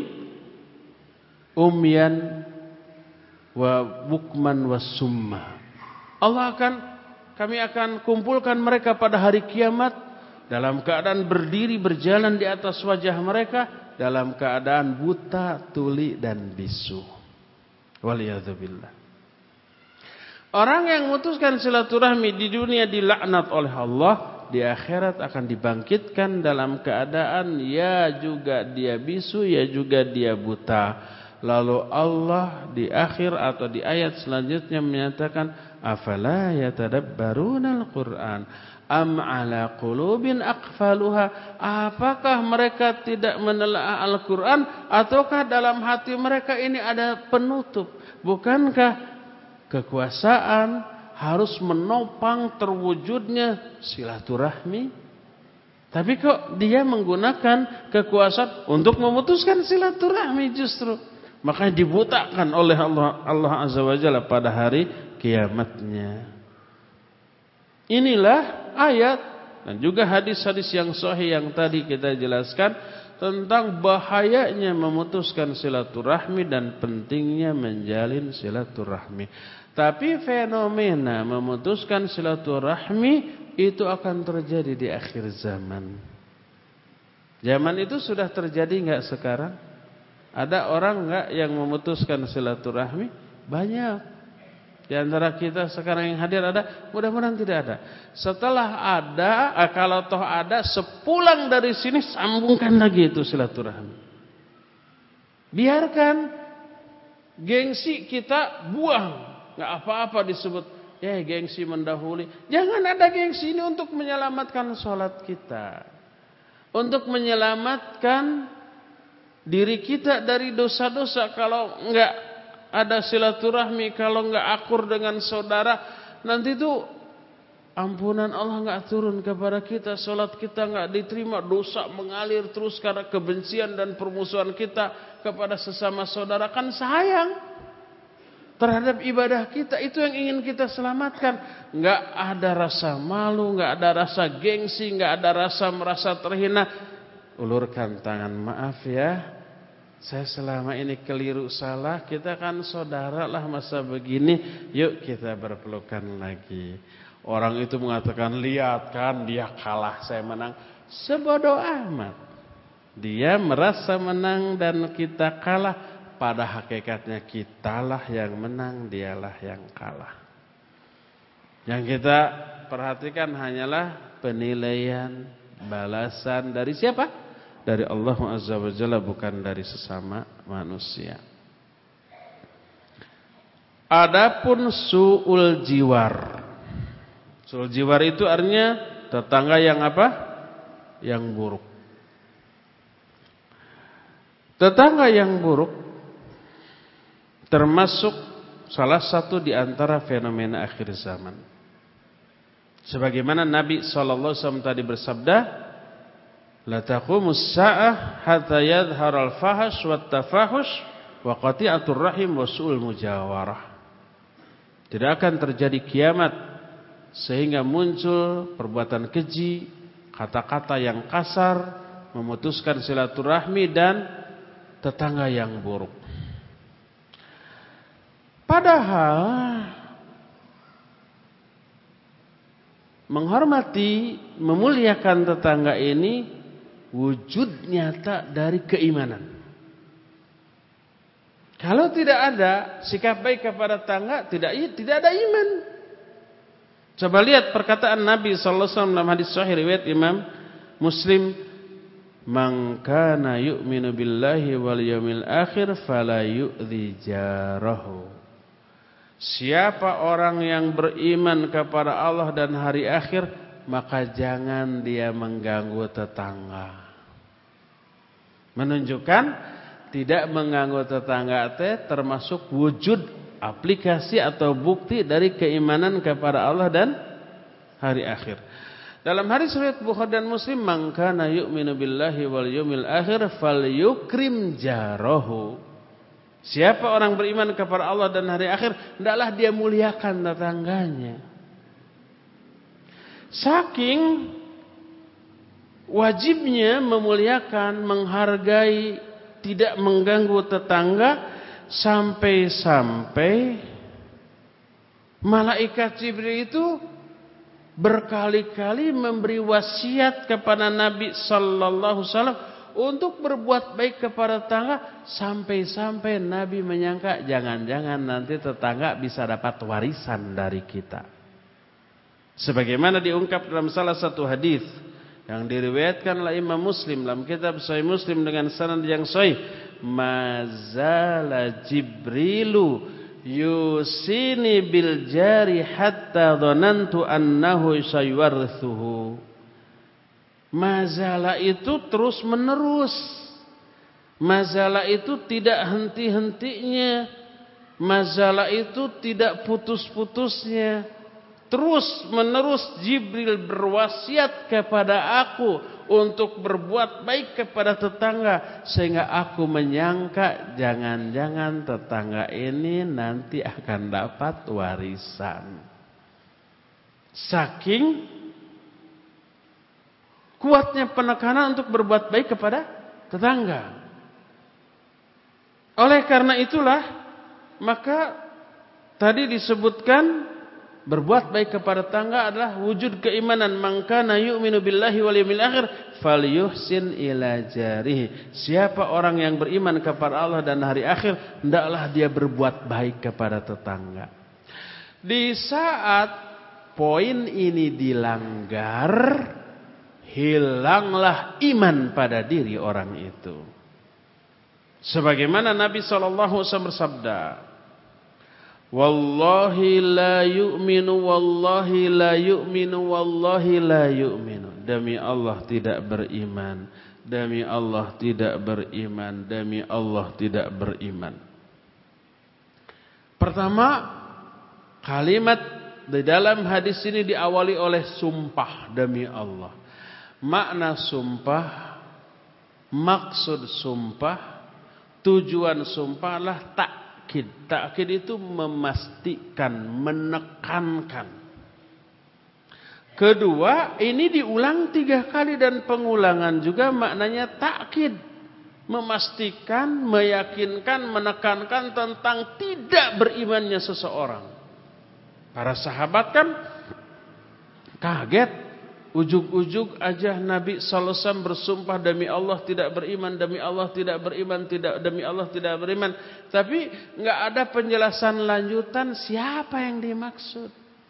umyan wa bukman wa summa." Allah akan, kami akan kumpulkan mereka pada hari kiamat dalam keadaan berdiri berjalan di atas wajah mereka dalam keadaan buta, tuli dan bisu. Waliyadzubillah. Orang yang memutuskan silaturahmi di dunia dilaknat oleh Allah, di akhirat akan dibangkitkan dalam keadaan ya juga dia bisu, ya juga dia buta. Lalu Allah di akhir atau di ayat selanjutnya menyatakan, afala yatadabbarunal Qur'an am ala qulubin aqfaluha. Apakah mereka tidak menelaah Al-Qur'an ataukah dalam hati mereka ini ada penutup? Bukankah kekuasaan harus menopang terwujudnya silaturahmi? Tapi kok dia menggunakan kekuasaan untuk memutuskan silaturahmi justru. Makanya dibutakan oleh Allah, Allah Azza wa Jalla pada hari kiamatnya. Inilah ayat dan juga hadis-hadis yang sahih yang tadi kita jelaskan tentang bahayanya memutuskan silaturahmi dan pentingnya menjalin silaturahmi. Tapi fenomena memutuskan silaturahmi itu akan terjadi di akhir zaman. Zaman itu sudah terjadi enggak sekarang? Ada orang enggak yang memutuskan silaturahmi? Banyak. Di antara kita sekarang yang hadir ada? Mudah-mudahan tidak ada. Setelah ada, kalau toh ada, sepulang dari sini sambungkan lagi itu silaturahmi. Biarkan gengsi kita buang. Enggak apa-apa disebut ya gengsi mendahului. Jangan ada gengsi ini untuk menyelamatkan sholat kita. Untuk menyelamatkan diri kita dari dosa-dosa. Kalau enggak ada silaturahmi, kalau enggak akur dengan saudara, nanti itu ampunan Allah enggak turun kepada kita. Sholat kita enggak diterima. Dosa mengalir terus karena kebencian dan permusuhan kita kepada sesama saudara. Kan sayang terhadap ibadah kita. Itu yang ingin kita selamatkan. Enggak ada rasa malu, enggak ada rasa gengsi, enggak ada rasa merasa terhina. Ulurkan tangan, maaf ya, saya selama ini keliru salah. Kita kan saudara lah masa begini. Yuk kita berpelukan lagi. Orang itu mengatakan, lihat kan dia kalah, saya menang. Sebodoh amat. Dia merasa menang dan kita kalah. Pada hakikatnya kitalah yang menang, dialah yang kalah. Yang kita perhatikan hanyalah penilaian, balasan dari siapa? Dari Allah Azza wa Jalla, bukan dari sesama manusia. Adapun su'ul jiwar. Su'ul jiwar itu artinya tetangga yang apa? Yang buruk. Tetangga yang buruk termasuk salah satu di antara fenomena akhir zaman. Sebagaimana Nabi sallallahu alaihi wasallam tadi bersabda, la taqumus sa'ah hatta yadhharal fahash wat tafahush wa qati'atur rahim wa su'ul mujawarah. Tidak akan terjadi kiamat sehingga muncul perbuatan keji, kata-kata yang kasar, memutuskan silaturahmi dan tetangga yang buruk. Padahal menghormati, memuliakan tetangga ini wujud nyata dari keimanan. Kalau tidak ada sikap baik kepada tetangga, tidak tidak ada iman. Coba lihat perkataan Nabi sallallahu alaihi wasallam dalam hadis sahih riwayat Imam Muslim, "Man kana yu'minu billahi wal yawmil akhir fala yu'dzi jarahu." Siapa orang yang beriman kepada Allah dan hari akhir, maka jangan dia mengganggu tetangga. Menunjukkan tidak mengganggu tetangga teh termasuk wujud aplikasi atau bukti dari keimanan kepada Allah dan hari akhir. Dalam hadis riwayat Bukhari dan Muslim, "Man kana yu'minu billahi wal yawmil akhir falyukrim jarahu." Siapa orang beriman kepada Allah dan hari akhir, hendaklah dia muliakan tetangganya. Saking wajibnya memuliakan, menghargai, tidak mengganggu tetangga, sampai-sampai malaikat Jibril itu berkali-kali memberi wasiat kepada Nabi sallallahu alaihi wasallam untuk berbuat baik kepada tetangga, sampai-sampai Nabi menyangka jangan-jangan nanti tetangga bisa dapat warisan dari kita. Sebagaimana diungkap dalam salah satu hadis yang diriwayatkan oleh Imam Muslim dalam kitab Sahih Muslim dengan sanad yang sahih mazala Jibrilu yusini bil jari hatta dhanantu annahu sayuwarthuhu. Mazala itu terus menerus. Mazala itu tidak henti-hentinya. Mazala itu tidak putus-putusnya. Terus menerus Jibril berwasiat kepada aku untuk berbuat baik kepada tetangga, sehingga aku menyangka jangan-jangan tetangga ini nanti akan dapat warisan. Saking kuatnya penekanan untuk berbuat baik kepada tetangga. Oleh karena itulah maka tadi disebutkan berbuat baik kepada tetangga adalah wujud keimanan. Man kana yu'minu billahi wal yawmil akhir falyuhsin ila jarihi. Siapa orang yang beriman kepada Allah dan hari akhir, hendaklah dia berbuat baik kepada tetangga. Di saat poin ini dilanggar, hilanglah iman pada diri orang itu. Sebagaimana Nabi shallallahu alaihi wasallam bersabda, wallahi la yu'minu, wallahi la yu'minu, wallahi la yu'minu. Demi Allah tidak beriman, demi Allah tidak beriman, demi Allah tidak beriman. Pertama, kalimat di dalam hadis ini diawali oleh sumpah demi Allah. Makna sumpah, maksud sumpah, tujuan sumpah adalah tak Takkid. Takkid itu memastikan, menekankan. Kedua, ini diulang tiga kali dan pengulangan juga maknanya takkid. Memastikan, meyakinkan, menekankan tentang tidak berimannya seseorang. Para sahabat kan kaget. Ujug-ujug aja Nabi sallallahu alaihi wasallam bersumpah demi Allah tidak beriman, demi Allah tidak beriman, tidak demi Allah tidak beriman. Tapi enggak ada penjelasan lanjutan siapa yang dimaksud.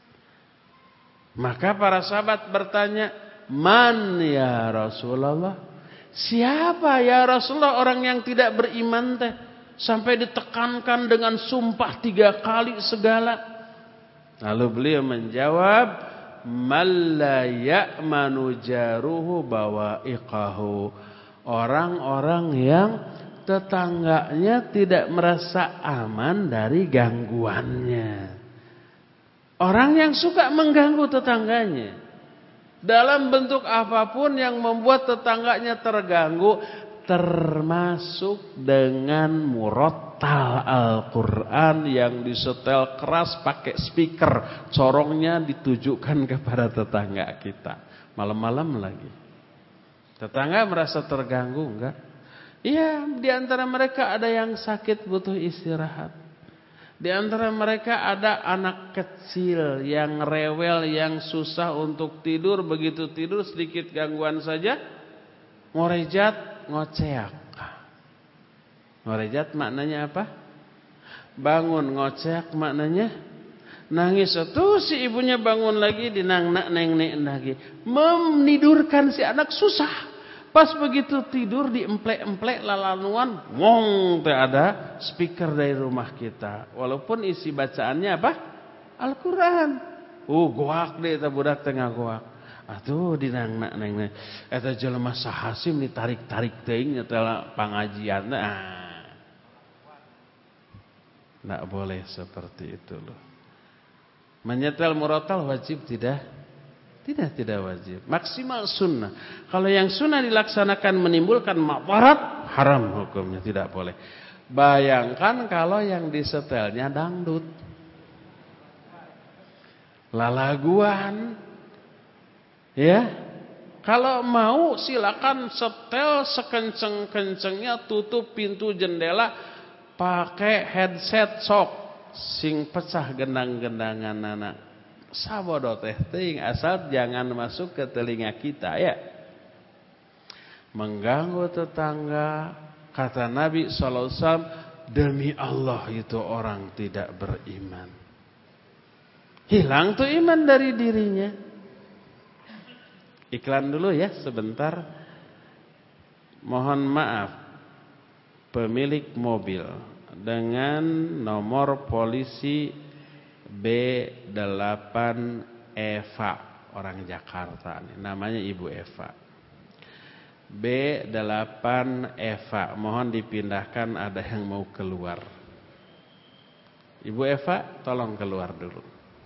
Maka para sahabat bertanya, "Man ya Rasulullah?" Siapa ya Rasulullah orang yang tidak beriman teh? Sampai ditekankan dengan sumpah tiga kali segala. Lalu beliau menjawab, man la ya'manu jaruhu bawa'iqahu. Orang-orang yang tetangganya tidak merasa aman dari gangguannya. Orang yang suka mengganggu tetangganya dalam bentuk apapun yang membuat tetangganya terganggu, termasuk dengan murattal Al-Quran yang disetel keras pakai speaker, corongnya ditujukan kepada tetangga kita. Malam-malam lagi. Tetangga merasa terganggu enggak? Iya, di antara mereka ada yang sakit butuh istirahat. Di antara mereka ada anak kecil yang rewel, yang susah untuk tidur, begitu tidur sedikit gangguan saja ngorejat, ngoceak. Ngorejat maknanya apa? Bangun. Ngoceak maknanya nangis. Tuh si ibunya bangun lagi, dinang-nak neng-nek lagi. Menidurkan si anak susah. Pas begitu tidur diemplek-emplek lalanuan, wong teh ada speaker dari rumah kita. Walaupun isi bacaannya apa? Al-Quran. Uh, goak deh eta budak tengah goak. Atuh dinang-nak neng-nek. Eta jelema sahasim ditarik-tarik teuing nyetel pangajian. Ah. Enggak boleh seperti itu loh. Menyetel murattal wajib tidak? Tidak, tidak wajib. Maksimal sunnah. Kalau yang sunnah dilaksanakan menimbulkan madarat, haram hukumnya, tidak boleh. Bayangkan kalau yang disetelnya dangdut, lalaguan, ya. Kalau mau silakan setel sekenceng-kencengnya, tutup pintu jendela, pakai headset sok, sing pecah gendang-gendangan anak. Sabodo teh teuing asal jangan masuk ke telinga kita ya. Mengganggu tetangga, kata Nabi sallallahu alaihi wasallam, demi Allah itu orang tidak beriman. Hilang tuh iman dari dirinya. Iklan dulu ya sebentar. Mohon maaf. pemilik mobil dengan nomor polisi B delapan Eva, orang Jakarta nih, namanya Ibu Eva. B delapan Eva, mohon dipindahkan, ada yang mau keluar. Ibu Eva, tolong keluar dulu.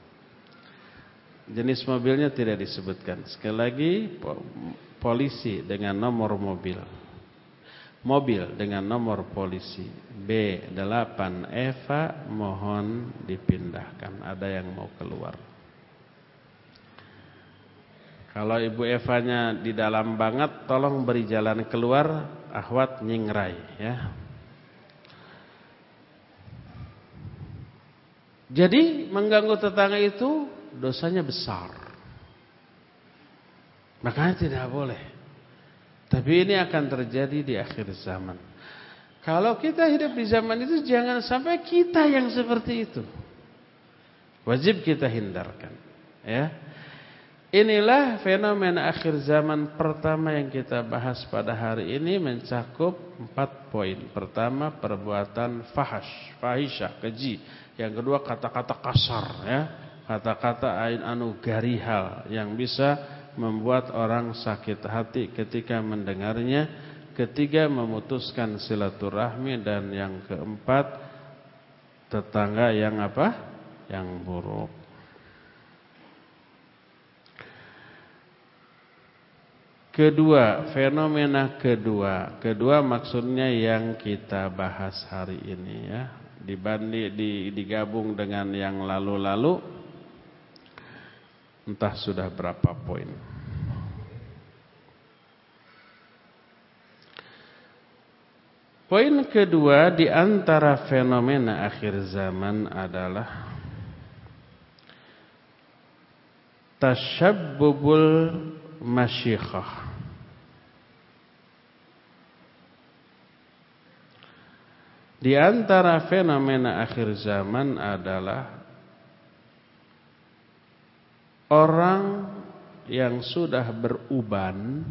Jenis mobilnya tidak disebutkan. Sekali lagi, polisi dengan nomor mobil. Mobil dengan nomor polisi B delapan Eva, mohon dipindahkan. Ada yang mau keluar. Kalau Ibu Evanya di dalam banget, tolong beri jalan keluar. Akhwat nyingrai ya. Jadi mengganggu tetangga itu dosanya besar. Makanya tidak boleh. Tapi ini akan terjadi di akhir zaman. Kalau kita hidup di zaman itu, jangan sampai kita yang seperti itu. Wajib kita hindarkan. Ya. Inilah fenomena akhir zaman pertama yang kita bahas pada hari ini, mencakup empat poin. Pertama, perbuatan fahash, fahisyah, keji. Yang kedua, kata-kata kasar, ya, kata-kata ain anu garihal yang bisa membuat orang sakit hati ketika mendengarnya. Ketiga, memutuskan silaturahmi. Dan yang keempat, tetangga yang apa? Yang buruk. Kedua, fenomena kedua. Kedua maksudnya yang kita bahas hari ini ya. Dibanding digabung dengan yang lalu-lalu, entah sudah berapa poin. Poin kedua di antara fenomena akhir zaman adalah tasyabbubul masyikhah. Di antara fenomena akhir zaman adalah orang yang sudah beruban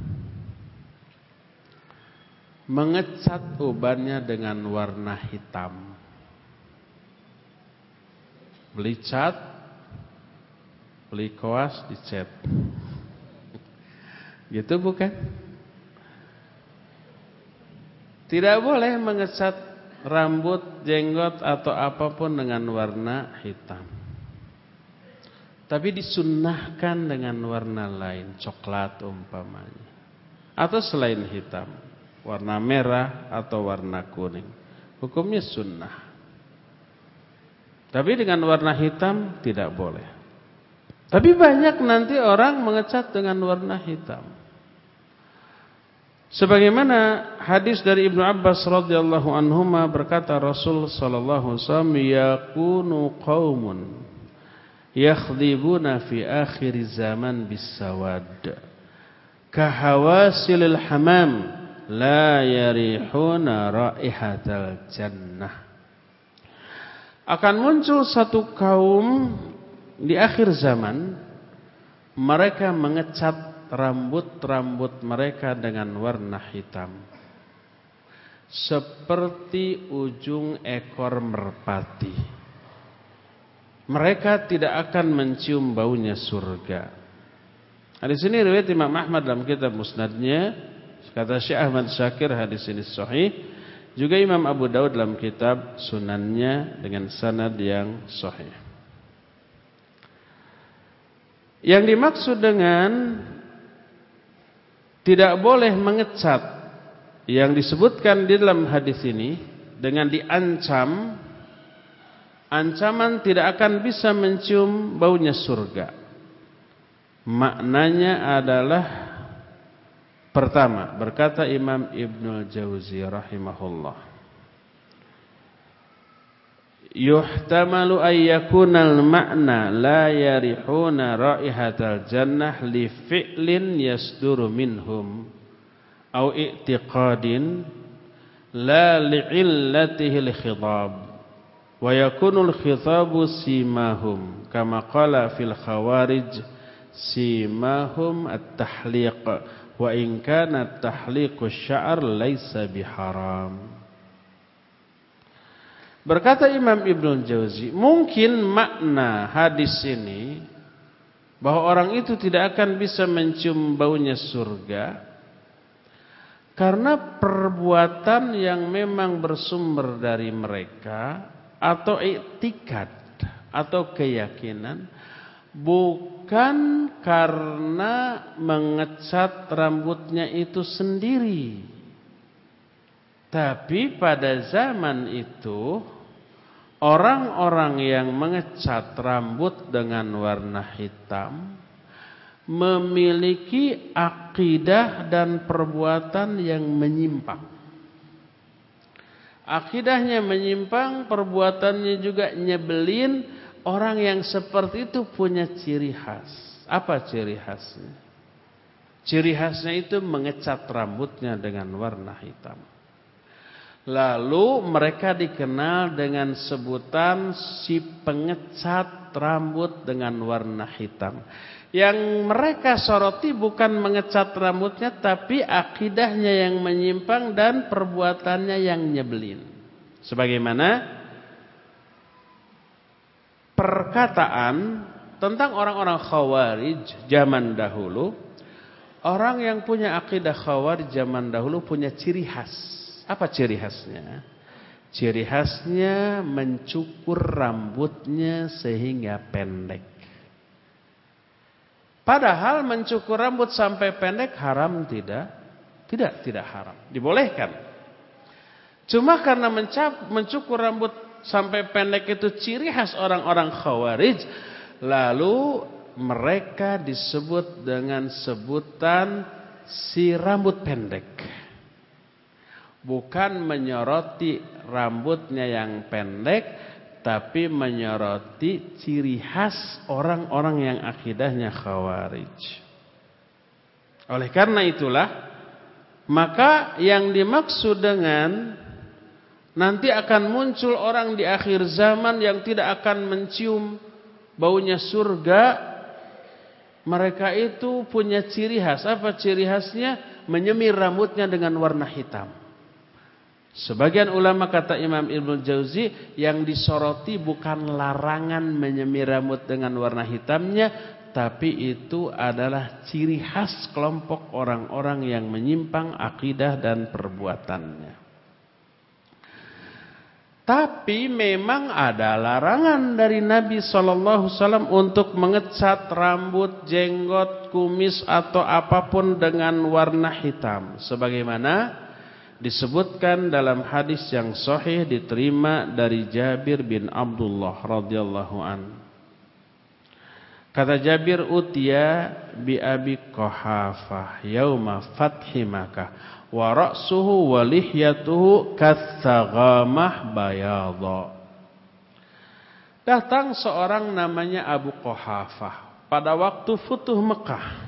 mengecat ubannya dengan warna hitam. Beli cat, beli koas, dicat. Gitu bukan? Tidak boleh mengecat rambut, jenggot atau apapun dengan warna hitam. Tapi disunnahkan dengan warna lain, coklat umpamanya. Atau selain hitam, warna merah atau warna kuning. Hukumnya sunnah. Tapi dengan warna hitam tidak boleh. Tapi banyak nanti orang mengecat dengan warna hitam. Sebagaimana hadis dari Ibnu Abbas radhiyallahu anhuma, berkata Rasul sallallahu alaihi wasallam, yakunu qaumun yakhdibuna fi akhir zaman bisawad kahawasilil hamam la yarihuna raihatal jannah. Akan muncul satu kaum di akhir zaman, mereka mengecat rambut-rambut mereka dengan warna hitam, seperti ujung ekor merpati. Mereka tidak akan mencium baunya surga. Hadis ini riwayat Imam Ahmad dalam kitab Musnadnya. Kata Syekh Ahmad Syakir, hadis ini sahih. Juga Imam Abu Daud dalam kitab Sunannya dengan sanad yang sahih. Yang dimaksud dengan tidak boleh mengecat yang disebutkan di dalam hadis ini dengan diancam, ancaman tidak akan bisa mencium baunya surga. Maknanya adalah, pertama, berkata Imam Ibnul Jauzi rahimahullah, yuhtamalu ayyakunal ma'na la yarihuna raihatal jannah li fi'lin yasduru minhum au i'tiqadin la li'illatihi al-khitab wa yakunu al-khitabu simahum kama qala fil khawarij simahum at-tahliq, wa in kana at-tahliqu asy-sya'r laisa biharam. Berkata Imam Ibnul Jauzi, mungkin makna hadis ini bahwa orang itu tidak akan bisa mencium baunya surga karena perbuatan yang memang bersumber dari mereka atau i'tikad atau keyakinan, bukan karena mengecat rambutnya itu sendiri. Tapi pada zaman itu orang-orang yang mengecat rambut dengan warna hitam memiliki akidah dan perbuatan yang menyimpang. Akidahnya menyimpang, perbuatannya juga nyebelin. Orang yang seperti itu punya ciri khas. Apa ciri khasnya? Ciri khasnya itu mengecat rambutnya dengan warna hitam. Lalu mereka dikenal dengan sebutan si pengecat rambut dengan warna hitam. Yang mereka soroti bukan mengecat rambutnya, tapi akidahnya yang menyimpang dan perbuatannya yang nyebelin. Sebagaimana perkataan tentang orang-orang Khawarij zaman dahulu. Orang yang punya akidah Khawarij zaman dahulu punya ciri khas. Apa ciri khasnya? Ciri khasnya mencukur rambutnya sehingga pendek. Padahal mencukur rambut sampai pendek haram tidak? Tidak, tidak haram. Dibolehkan. Cuma karena mencap, mencukur rambut sampai pendek itu ciri khas orang-orang Khawarij, lalu mereka disebut dengan sebutan si rambut pendek. Bukan menyoroti rambutnya yang pendek, tapi menyoroti ciri khas orang-orang yang akidahnya Khawarij. Oleh karena itulah, maka yang dimaksud dengan nanti akan muncul orang di akhir zaman yang tidak akan mencium baunya surga. Mereka itu punya ciri khas. Apa ciri khasnya? Menyemir rambutnya dengan warna hitam. Sebagian ulama kata Imam Ibnul Jauzi, yang disoroti bukan larangan menyemir rambut dengan warna hitamnya, tapi itu adalah ciri khas kelompok orang-orang yang menyimpang akidah dan perbuatannya. Tapi memang ada larangan dari Nabi shallallahu alaihi wasallam untuk mengecat rambut, jenggot, kumis atau apapun dengan warna hitam. Sebagaimana disebutkan dalam hadis yang sahih diterima dari Jabir bin Abdullah radhiyallahu an. Kata Jabir, utiya bi Abi Quhafah yauma fathi Makkah wa ra'suhu wa lihyatuhu katsaghamah bayadha. Datang seorang namanya Abu Quhafah pada waktu futuh Mekah.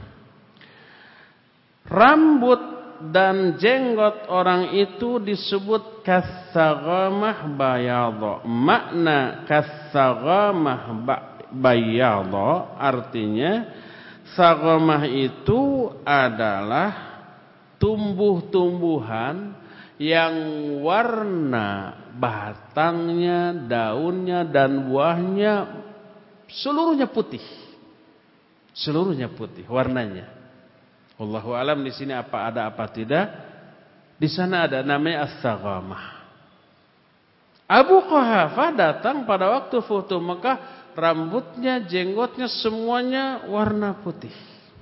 Rambut dan jenggot orang itu disebut katsaghamah bayadha. Makna katsaghamah bayadha artinya saghamah itu adalah tumbuh-tumbuhan yang warna batangnya, daunnya dan buahnya seluruhnya putih. Seluruhnya putih warnanya. Wallahu alam di sini apa ada apa tidak? Di sana ada namanya as-saghamah. Abu Quhafah datang pada waktu futuh Mekah, rambutnya, jenggotnya semuanya warna putih.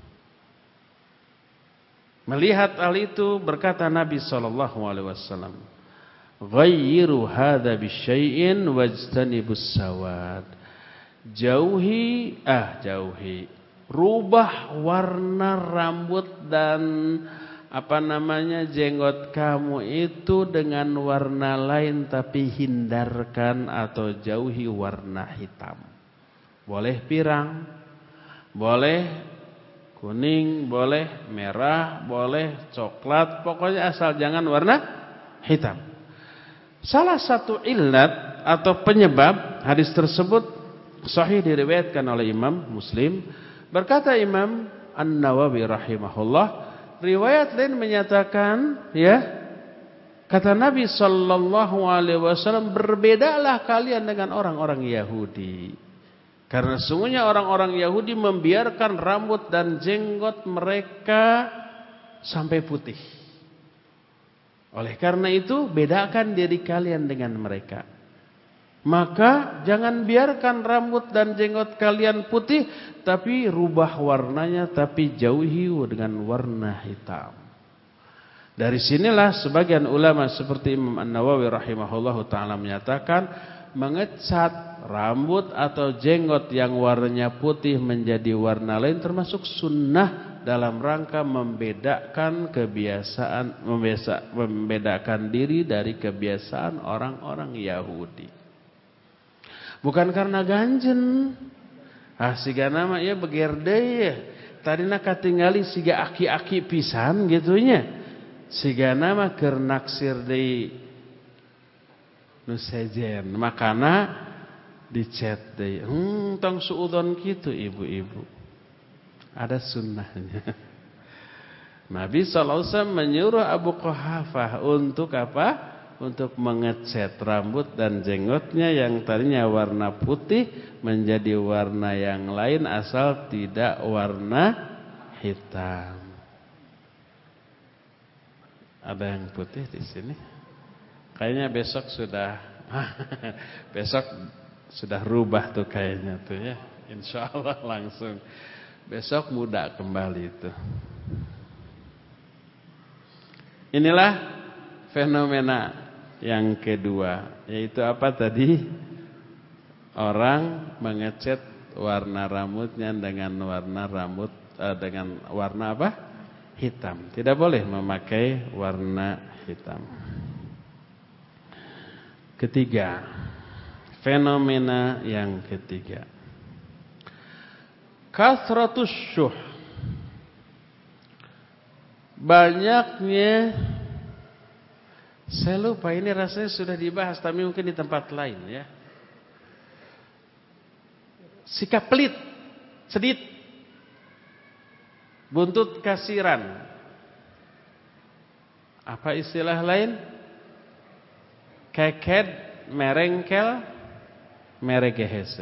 Melihat hal itu berkata Nabi sallallahu alaihi wasallam, "Ghayyiru hadza bisyai'in wajtanibus sawad." Jauhi, ah jauhi. Rubah warna rambut dan apa namanya jenggot kamu itu dengan warna lain, tapi hindarkan atau jauhi warna hitam. Boleh pirang, boleh kuning, boleh merah, boleh coklat, pokoknya asal jangan warna hitam. Salah satu illat atau penyebab hadis tersebut sahih diriwayatkan oleh Imam Muslim. Berkata Imam An-Nawawi rahimahullah, riwayat lain menyatakan ya Kata Nabi sallallahu alaihi wasallam, berbedalah kalian dengan orang-orang Yahudi. Karena sesungguhnya orang-orang Yahudi membiarkan rambut dan jenggot mereka sampai putih. Oleh karena itu, bedakan diri kalian dengan mereka. Maka jangan biarkan rambut dan jenggot kalian putih, tapi rubah warnanya, tapi jauhi dengan warna hitam. Dari sinilah sebagian ulama seperti Imam An-Nawawi rahimahullahu ta'ala menyatakan, mengecat rambut atau jenggot yang warnanya putih menjadi warna lain termasuk sunnah dalam rangka membedakan kebiasaan, membedakan diri dari kebiasaan orang-orang Yahudi. Bukan karena ganjen. Ah siga nama ya begerde ya. Tadina katingali siga aki-aki pisan gitunya. Siga nama keur naksir deui nu sejen. Makana dicet deui. Hmm tong suudon kitu ibu-ibu. Ada sunnahnya. Nabi sallallahu alaihi wasallam menyuruh Abu Quhafah untuk apa? Untuk mengecat rambut dan jenggotnya yang tadinya warna putih menjadi warna yang lain asal tidak warna hitam. Ada yang putih di sini? Kayaknya besok sudah besok sudah rubah tuh kayaknya tuh ya. Insya Allah langsung besok muda kembali itu. Inilah fenomena yang kedua, yaitu apa tadi? Orang mengecat warna rambutnya dengan warna rambut eh, dengan warna apa? Hitam. Tidak boleh memakai warna hitam. Ketiga, fenomena yang ketiga, kasratus syuh. Banyaknya, saya lupa ini rasanya sudah dibahas tapi mungkin di tempat lain ya. Sikap pelit, sedit, buntut kasiran. Apa istilah lain? Keked, merengkel, meregehese.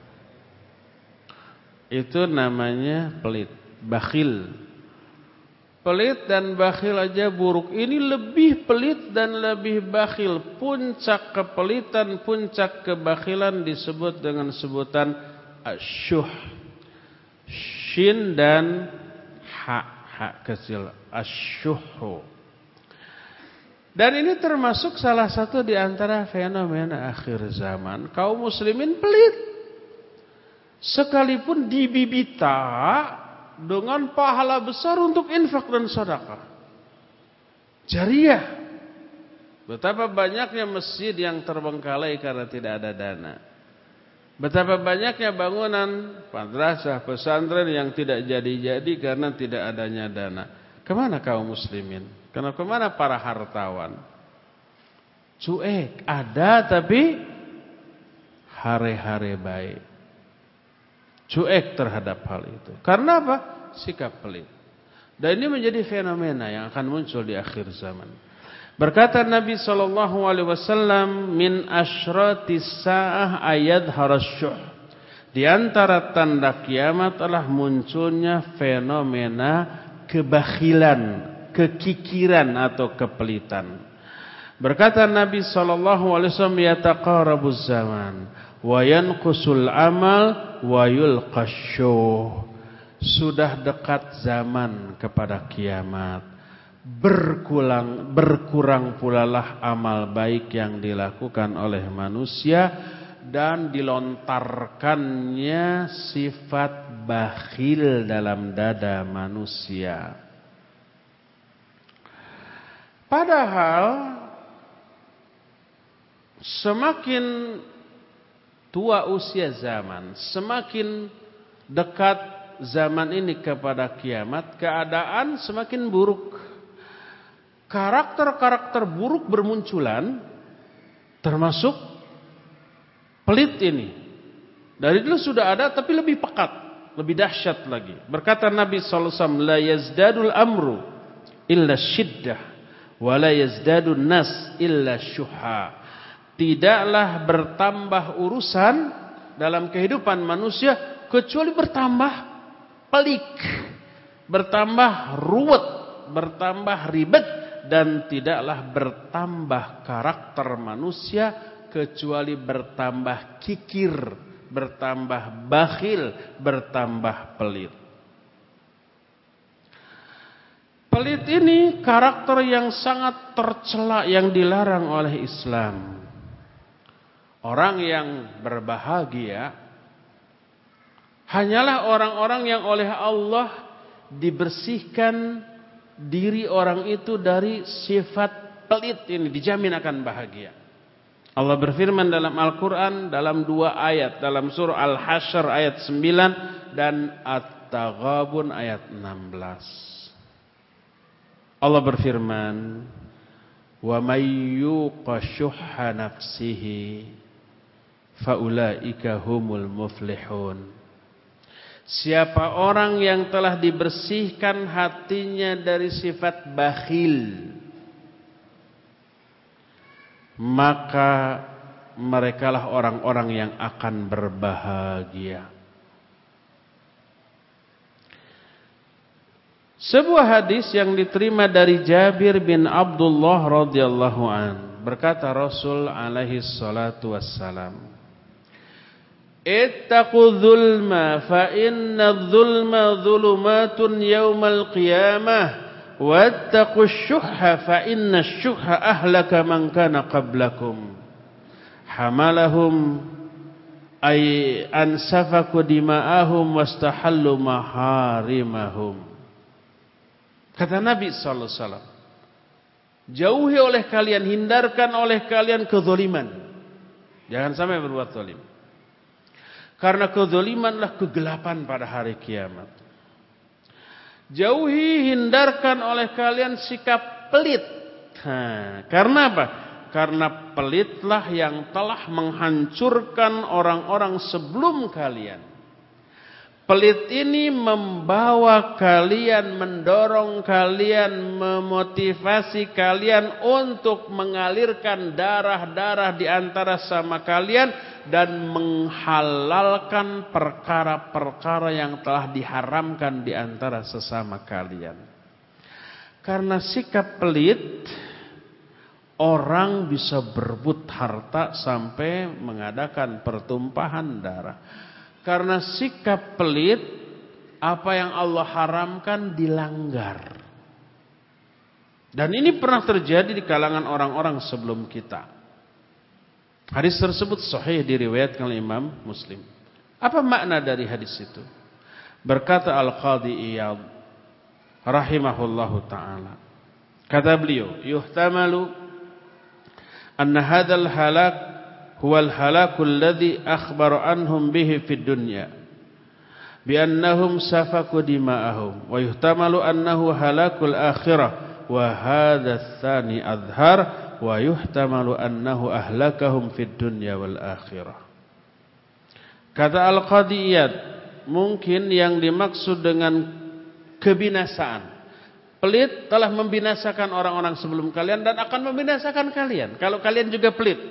Itu namanya pelit, bakhil. Pelit dan bakhil aja buruk. Ini lebih pelit dan lebih bakhil. Puncak kepelitan, puncak kebakhilan disebut dengan sebutan asyuh. Shin dan ha, ha kecil. Asyuhu. Dan ini termasuk salah satu di antara fenomena akhir zaman. Kaum muslimin pelit. Sekalipun dibibita dengan pahala besar untuk infak dan sedekah. Jariyah. Betapa banyaknya masjid yang terbengkalai karena tidak ada dana. Betapa banyaknya bangunan madrasah, pesantren yang tidak jadi-jadi karena tidak adanya dana. Kemana kaum muslimin? Karena kemana para hartawan? Cuek, ada tapi hare-hare baik. Cuek terhadap hal itu. Karena apa? Sikap pelit. Dan ini menjadi fenomena yang akan muncul di akhir zaman. Berkata Nabi sallallahu alaihi wasallam, min asyrati sa'ah ayadharasyuh. Di antara tanda kiamat adalah munculnya fenomena kebakhilan, kekikiran atau kepelitan. Berkata Nabi sallallahu alaihi wasallam, yataqarabuz zaman wa yanqusul amal wa yulqasyuh. Sudah dekat zaman kepada kiamat. Berkurang berkurang pulalah amal baik yang dilakukan oleh manusia dan dilontarkannya sifat bakhil dalam dada manusia. Padahal semakin tua usia zaman, semakin dekat zaman ini kepada kiamat, keadaan semakin buruk. Karakter-karakter buruk bermunculan, termasuk pelit ini. Dari dulu sudah ada tapi lebih pekat, lebih dahsyat lagi. Berkata Nabi sallallahu alaihi wasallam, la yazdadul amru illa syiddah Wala yazdadun nas illa syuha. Tidaklah bertambah urusan dalam kehidupan manusia kecuali bertambah pelik, bertambah ruwet, bertambah ribet, dan tidaklah bertambah karakter manusia kecuali bertambah kikir, bertambah bakhil, bertambah pelit. Pelit ini karakter yang sangat tercela yang dilarang oleh Islam. Orang yang berbahagia hanyalah orang-orang yang oleh Allah dibersihkan diri orang itu dari sifat pelit ini, dijamin akan bahagia. Allah berfirman dalam Al-Quran dalam dua ayat, dalam surah Al-Hasyr ayat sembilan dan At-Taghabun ayat enam belas. Allah berfirman, "Wa may yuqa syuhha nafsihi faulaika humul muflihun." Siapa orang yang telah dibersihkan hatinya dari sifat bakhil, maka merekalah orang-orang yang akan berbahagia. Sebuah hadis yang diterima dari Jabir bin Abdullah radhiyallahu an, berkata Rasul alaihi salatu wassalam, "Ittaqu dzulma fa inna dzulma dzulumatun yaumal qiyamah, wattaqu syuhha fa inna syuhha ahlaka man kana qablakum. Hamalahum ay an safaku dima'ahum wastahallu maharimahum." Kata Nabi sallallahu alaihi wasallam, jauhi oleh kalian, hindarkan oleh kalian kezaliman. Jangan sampai berbuat zalim. Karena kezalimanlah kegelapan pada hari kiamat. Jauhi, hindarkan oleh kalian sikap pelit. Nah, karena apa? Karena pelitlah yang telah menghancurkan orang-orang sebelum kalian. Pelit ini membawa kalian, mendorong kalian, memotivasi kalian untuk mengalirkan darah-darah di antara sama kalian dan menghalalkan perkara-perkara yang telah diharamkan di antara sesama kalian. Karena sikap pelit, orang bisa berebut harta sampai mengadakan pertumpahan darah. Karena sikap pelit, apa yang Allah haramkan dilanggar. Dan ini pernah terjadi di kalangan orang-orang sebelum kita. Hadis tersebut sahih diriwayatkan oleh Imam Muslim. Apa makna dari hadis itu? Berkata Al-Qadhi Iyad rahimahullahu ta'ala, kata beliau, yuhtamalu anna hadzal halak huwal halakul ladzi akhbara anhum bihi fid dunya bi annahum safaku dima'ahum, wa yuhtamalu annahu halakul akhirah wa hadza tsani adhar, wa yuhtamalu annahu ahlakahum fid dunya wal akhirah. Kata Al-Qadhi Iyad, mungkin yang dimaksud dengan kebinasaan, pelit telah membinasakan orang-orang sebelum kalian dan akan membinasakan kalian kalau kalian juga pelit.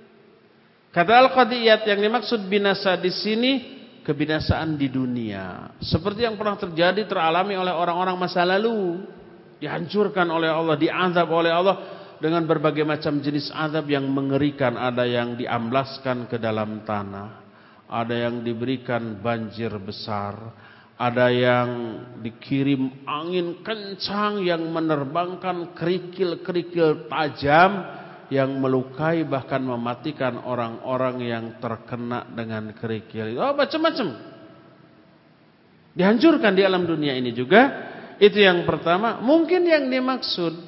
Kata Al-Qadhi Iyad, yang dimaksud binasa di sini kebinasaan di dunia, seperti yang pernah terjadi teralami oleh orang-orang masa lalu, dihancurkan oleh Allah, diazab oleh Allah dengan berbagai macam jenis azab yang mengerikan. Ada yang diamblaskan ke dalam tanah, ada yang diberikan banjir besar, ada yang dikirim angin kencang yang menerbangkan kerikil-kerikil tajam yang melukai bahkan mematikan orang-orang yang terkena dengan kerikil. Oh, macam-macam. Dihancurkan di alam dunia ini juga. Itu yang pertama. Mungkin yang dimaksud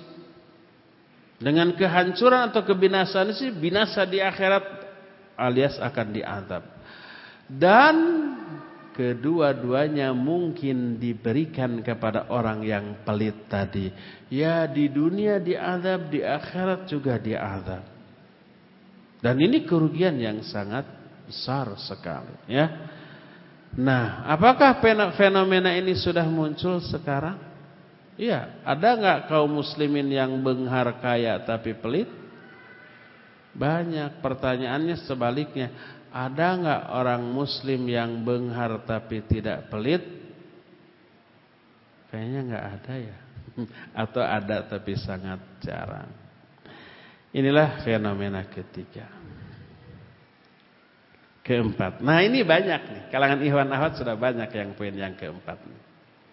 dengan kehancuran atau kebinasaan ini, binasa di akhirat alias akan diazab. Dan kedua-duanya mungkin diberikan kepada orang yang pelit tadi. Ya, di dunia diazab, di akhirat juga diazab. Dan ini kerugian yang sangat besar sekali, ya. Nah, apakah fenomena ini sudah muncul sekarang? Iya, ada nggak kaum muslimin yang benghar kaya tapi pelit? Banyak. Pertanyaannya sebaliknya, ada nggak orang muslim yang benghar tapi tidak pelit? Kayaknya nggak ada ya. Atau ada tapi sangat jarang. Inilah fenomena ketiga. Keempat. Nah ini banyak nih. Kalangan ikhwan akhwat sudah banyak yang poin yang keempat nih.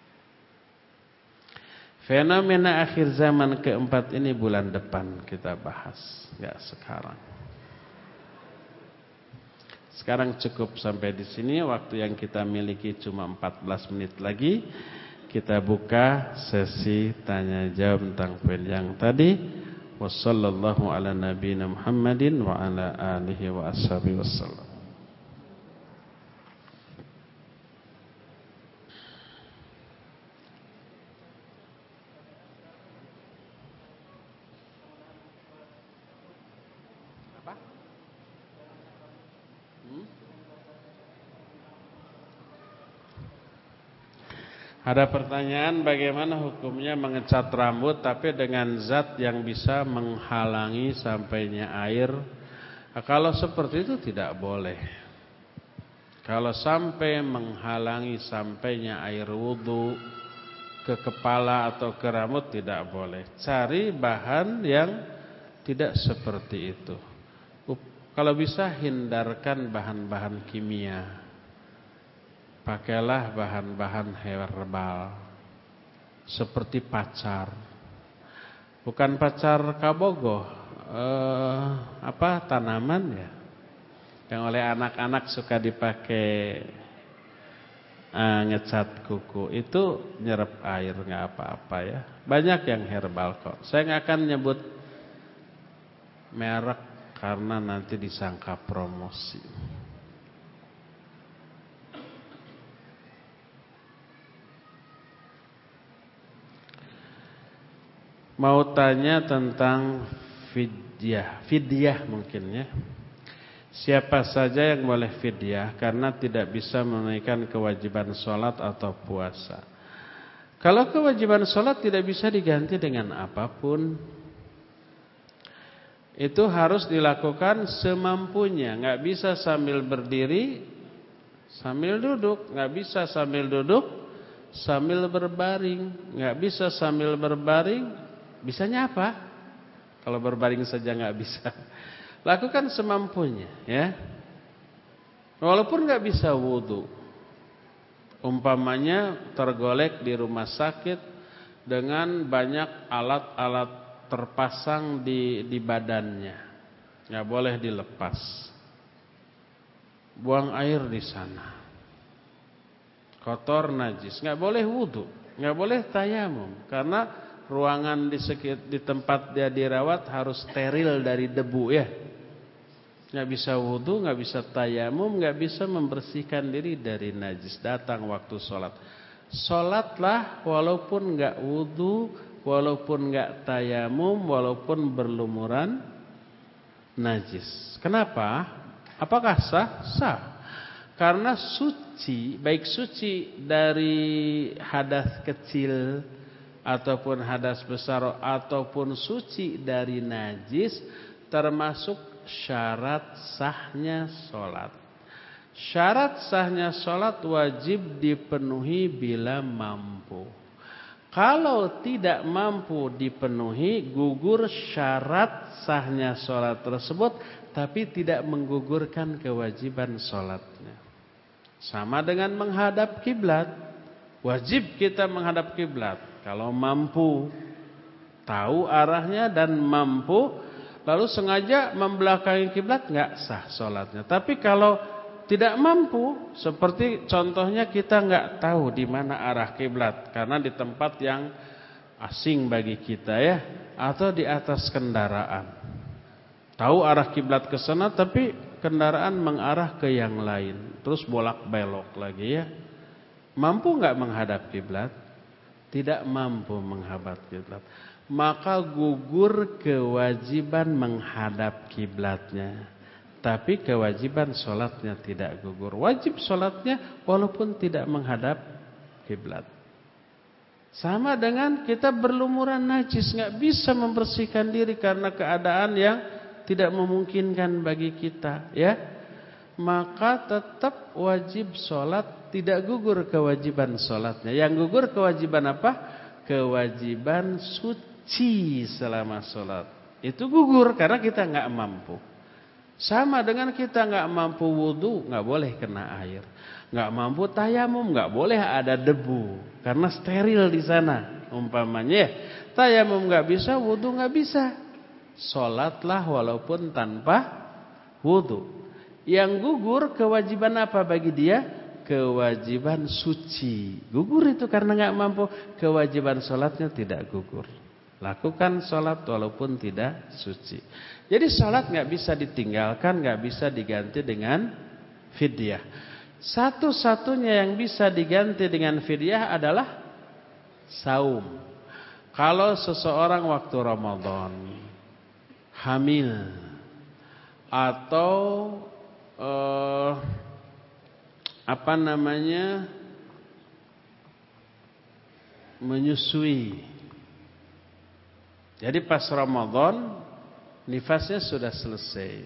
Fenomena akhir zaman keempat ini bulan depan kita bahas. Gak sekarang. Sekarang cukup sampai di sini. Waktu yang kita miliki cuma empat belas menit lagi. Kita buka sesi tanya jawab tentang poin yang tadi. Wassallallahu ala nabiyina Muhammadin wa ala alihi wa ashabihi wassalam. Ada pertanyaan bagaimana hukumnya mengecat rambut tapi dengan zat yang bisa menghalangi sampainya air. Nah, kalau seperti itu tidak boleh. Kalau sampai menghalangi sampainya air wudhu ke kepala atau ke rambut tidak boleh. Cari bahan yang tidak seperti itu. Kalau bisa hindarkan bahan-bahan kimia. Pakailah bahan-bahan herbal seperti pacar, bukan pacar kabogoh, eh, apa tanaman ya, yang oleh anak-anak suka dipakai eh, ngecat kuku itu nyerap air nggak apa-apa ya. Banyak yang herbal kok. Saya nggak akan nyebut merek karena nanti disangka promosi. Mau tanya tentang fidyah, fidyah mungkin ya. Siapa saja yang boleh fidyah karena tidak bisa menunaikan kewajiban sholat atau puasa. Kalau kewajiban sholat tidak bisa diganti dengan apapun, itu harus dilakukan semampunya. Nggak bisa sambil berdiri, sambil duduk. Nggak bisa sambil duduk, sambil berbaring. Nggak bisa sambil berbaring. Bisanya apa? Kalau berbaring saja nggak bisa. Lakukan semampunya, ya. Walaupun nggak bisa wudhu, umpamanya tergolek di rumah sakit dengan banyak alat-alat terpasang di di badannya, nggak boleh dilepas. Buang air di sana, kotor najis, nggak boleh wudhu, nggak boleh tayamum karena ruangan di sekit, di tempat dia dirawat harus steril dari debu ya. Nggak bisa wudhu, nggak bisa tayamum, nggak bisa membersihkan diri dari najis. Datang waktu sholat, sholatlah walaupun nggak wudhu, walaupun nggak tayamum, walaupun berlumuran najis. Kenapa? Apakah sah? Sah. Karena suci, baik suci dari hadas kecil ataupun hadas besar ataupun suci dari najis termasuk syarat sahnya sholat. Syarat sahnya sholat wajib dipenuhi bila mampu. Kalau tidak mampu dipenuhi, gugur syarat sahnya sholat tersebut, tapi tidak menggugurkan kewajiban sholatnya. Sama dengan menghadap kiblat, wajib kita menghadap kiblat. Kalau mampu, tahu arahnya dan mampu, lalu sengaja membelakangi kiblat, nggak sah sholatnya. Tapi kalau tidak mampu, seperti contohnya kita nggak tahu di mana arah kiblat karena di tempat yang asing bagi kita ya, atau di atas kendaraan. Tahu arah kiblat ke sana, tapi kendaraan mengarah ke yang lain, terus bolak belok lagi ya. Mampu nggak menghadap kiblat? Tidak mampu menghadap kiblat, maka gugur kewajiban menghadap kiblatnya, tapi kewajiban sholatnya tidak gugur. Wajib sholatnya walaupun tidak menghadap kiblat. Sama dengan kita berlumuran najis, nggak bisa membersihkan diri karena keadaan yang tidak memungkinkan bagi kita, ya. Maka tetap wajib sholat, tidak gugur kewajiban sholatnya. Yang gugur kewajiban apa? Kewajiban suci selama sholat. Itu gugur karena kita nggak mampu. Sama dengan kita nggak mampu wudu, nggak boleh kena air. Nggak mampu tayamum, nggak boleh ada debu karena steril di sana. Umpamanya, tayamum nggak bisa, wudu nggak bisa. Sholatlah walaupun tanpa wudu. Yang gugur kewajiban apa bagi dia? Kewajiban suci. Gugur itu karena nggak mampu. Kewajiban sholatnya tidak gugur. Lakukan sholat walaupun tidak suci. Jadi sholat nggak bisa ditinggalkan, nggak bisa diganti dengan fidyah. Satu-satunya yang bisa diganti dengan fidyah adalah saum. Kalau seseorang waktu Ramadan hamil atau eh, apa namanya menyusui. Jadi pas Ramadan nifasnya sudah selesai,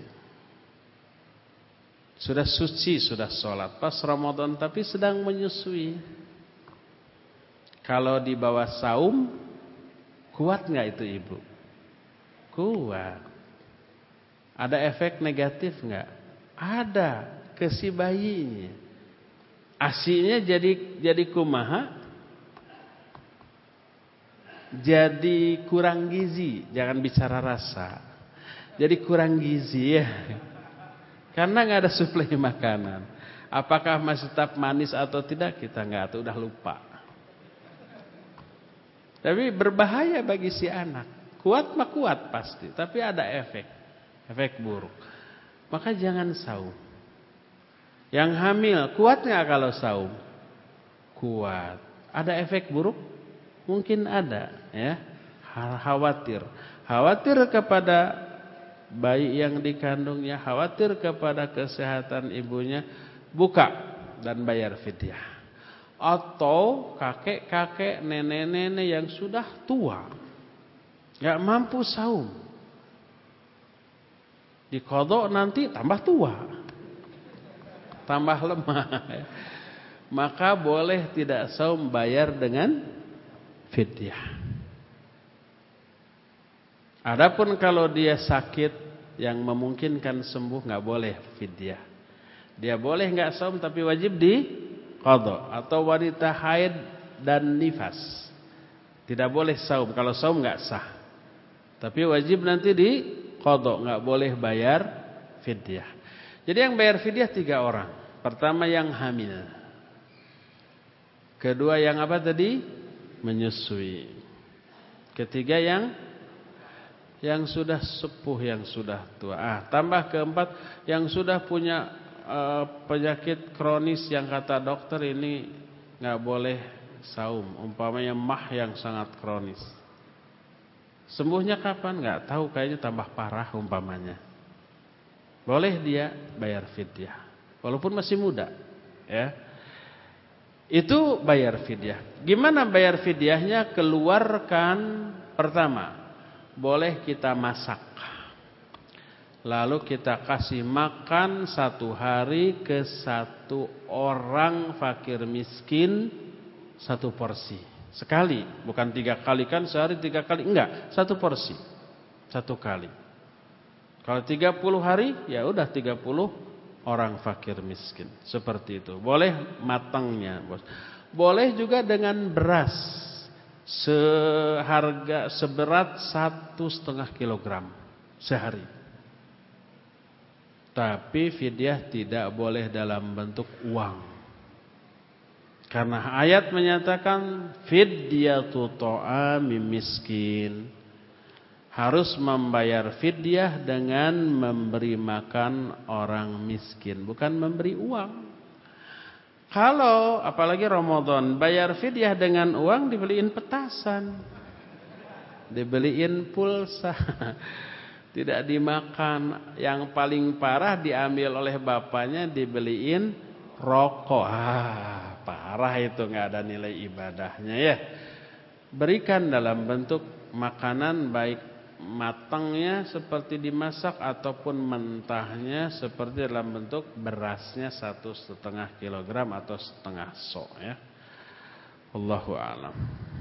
sudah suci, sudah sholat pas Ramadan tapi sedang menyusui. Kalau di bawah saum kuat nggak itu ibu? Kuat. Ada efek negatif nggak? Ada ke si bayinya. Asinya jadi jadi kumaha? Jadi kurang gizi. Jangan bicara rasa. Jadi kurang gizi ya. Karena nggak ada suplai makanan. Apakah masih tetap manis atau tidak kita nggak tahu, udah lupa. Tapi berbahaya bagi si anak. Kuat mah kuat pasti, tapi ada efek. Efek buruk. Maka jangan saum. Yang hamil kuat nggak kalau saum? Kuat. Ada efek buruk? Mungkin ada, ya. Khawatir. Khawatir kepada bayi yang dikandungnya, khawatir kepada kesehatan ibunya, buka dan bayar fidyah. Atau kakek-kakek, nenek-nenek yang sudah tua, nggak mampu saum. Diqadha nanti tambah tua, tambah lemah. Maka boleh tidak saum, bayar dengan fidyah. Adapun kalau dia sakit yang memungkinkan sembuh, nggak boleh fidyah. Dia boleh nggak saum tapi wajib di qadha. Atau wanita haid dan nifas tidak boleh saum. Kalau saum nggak sah, tapi wajib nanti di qadha, nggak boleh bayar fidyah. Jadi yang bayar fidyah tiga orang. Pertama yang hamil. Kedua yang apa tadi? Menyusui. Ketiga yang yang sudah sepuh, yang sudah tua. Ah, tambah keempat yang sudah punya uh, penyakit kronis yang kata dokter ini nggak boleh saum. Umpamanya mah yang sangat kronis. Sembuhnya kapan? Nggak tahu, kayaknya tambah parah umpamanya. Boleh dia bayar fidyah, walaupun masih muda, ya. Itu bayar fidyah. Gimana bayar fidyahnya? Keluarkan pertama, boleh kita masak, lalu kita kasih makan satu hari ke satu orang fakir miskin satu porsi. Sekali, bukan tiga kali kan sehari tiga kali, enggak, satu porsi, satu kali. Kalau tiga puluh hari, ya udah tiga puluh orang fakir miskin, seperti itu. Boleh matangnya, bos. Boleh juga dengan beras seharga seberat satu setengah kilogram sehari. Tapi fidyah tidak boleh dalam bentuk uang. Karena ayat menyatakan fidyatu ta'ami miskin. Harus membayar fidyah dengan memberi makan orang miskin, bukan memberi uang. Kalau apalagi Ramadan, bayar fidyah dengan uang, dibeliin petasan, dibeliin pulsa, tidak dimakan. Yang paling parah diambil oleh bapaknya, dibeliin rokok. Ah, parah itu, nggak ada nilai ibadahnya ya. berikan dalam bentuk makanan, baik matangnya seperti dimasak ataupun mentahnya seperti dalam bentuk berasnya satu setengah kilogram atau setengah sok ya. Wallahu a'lam.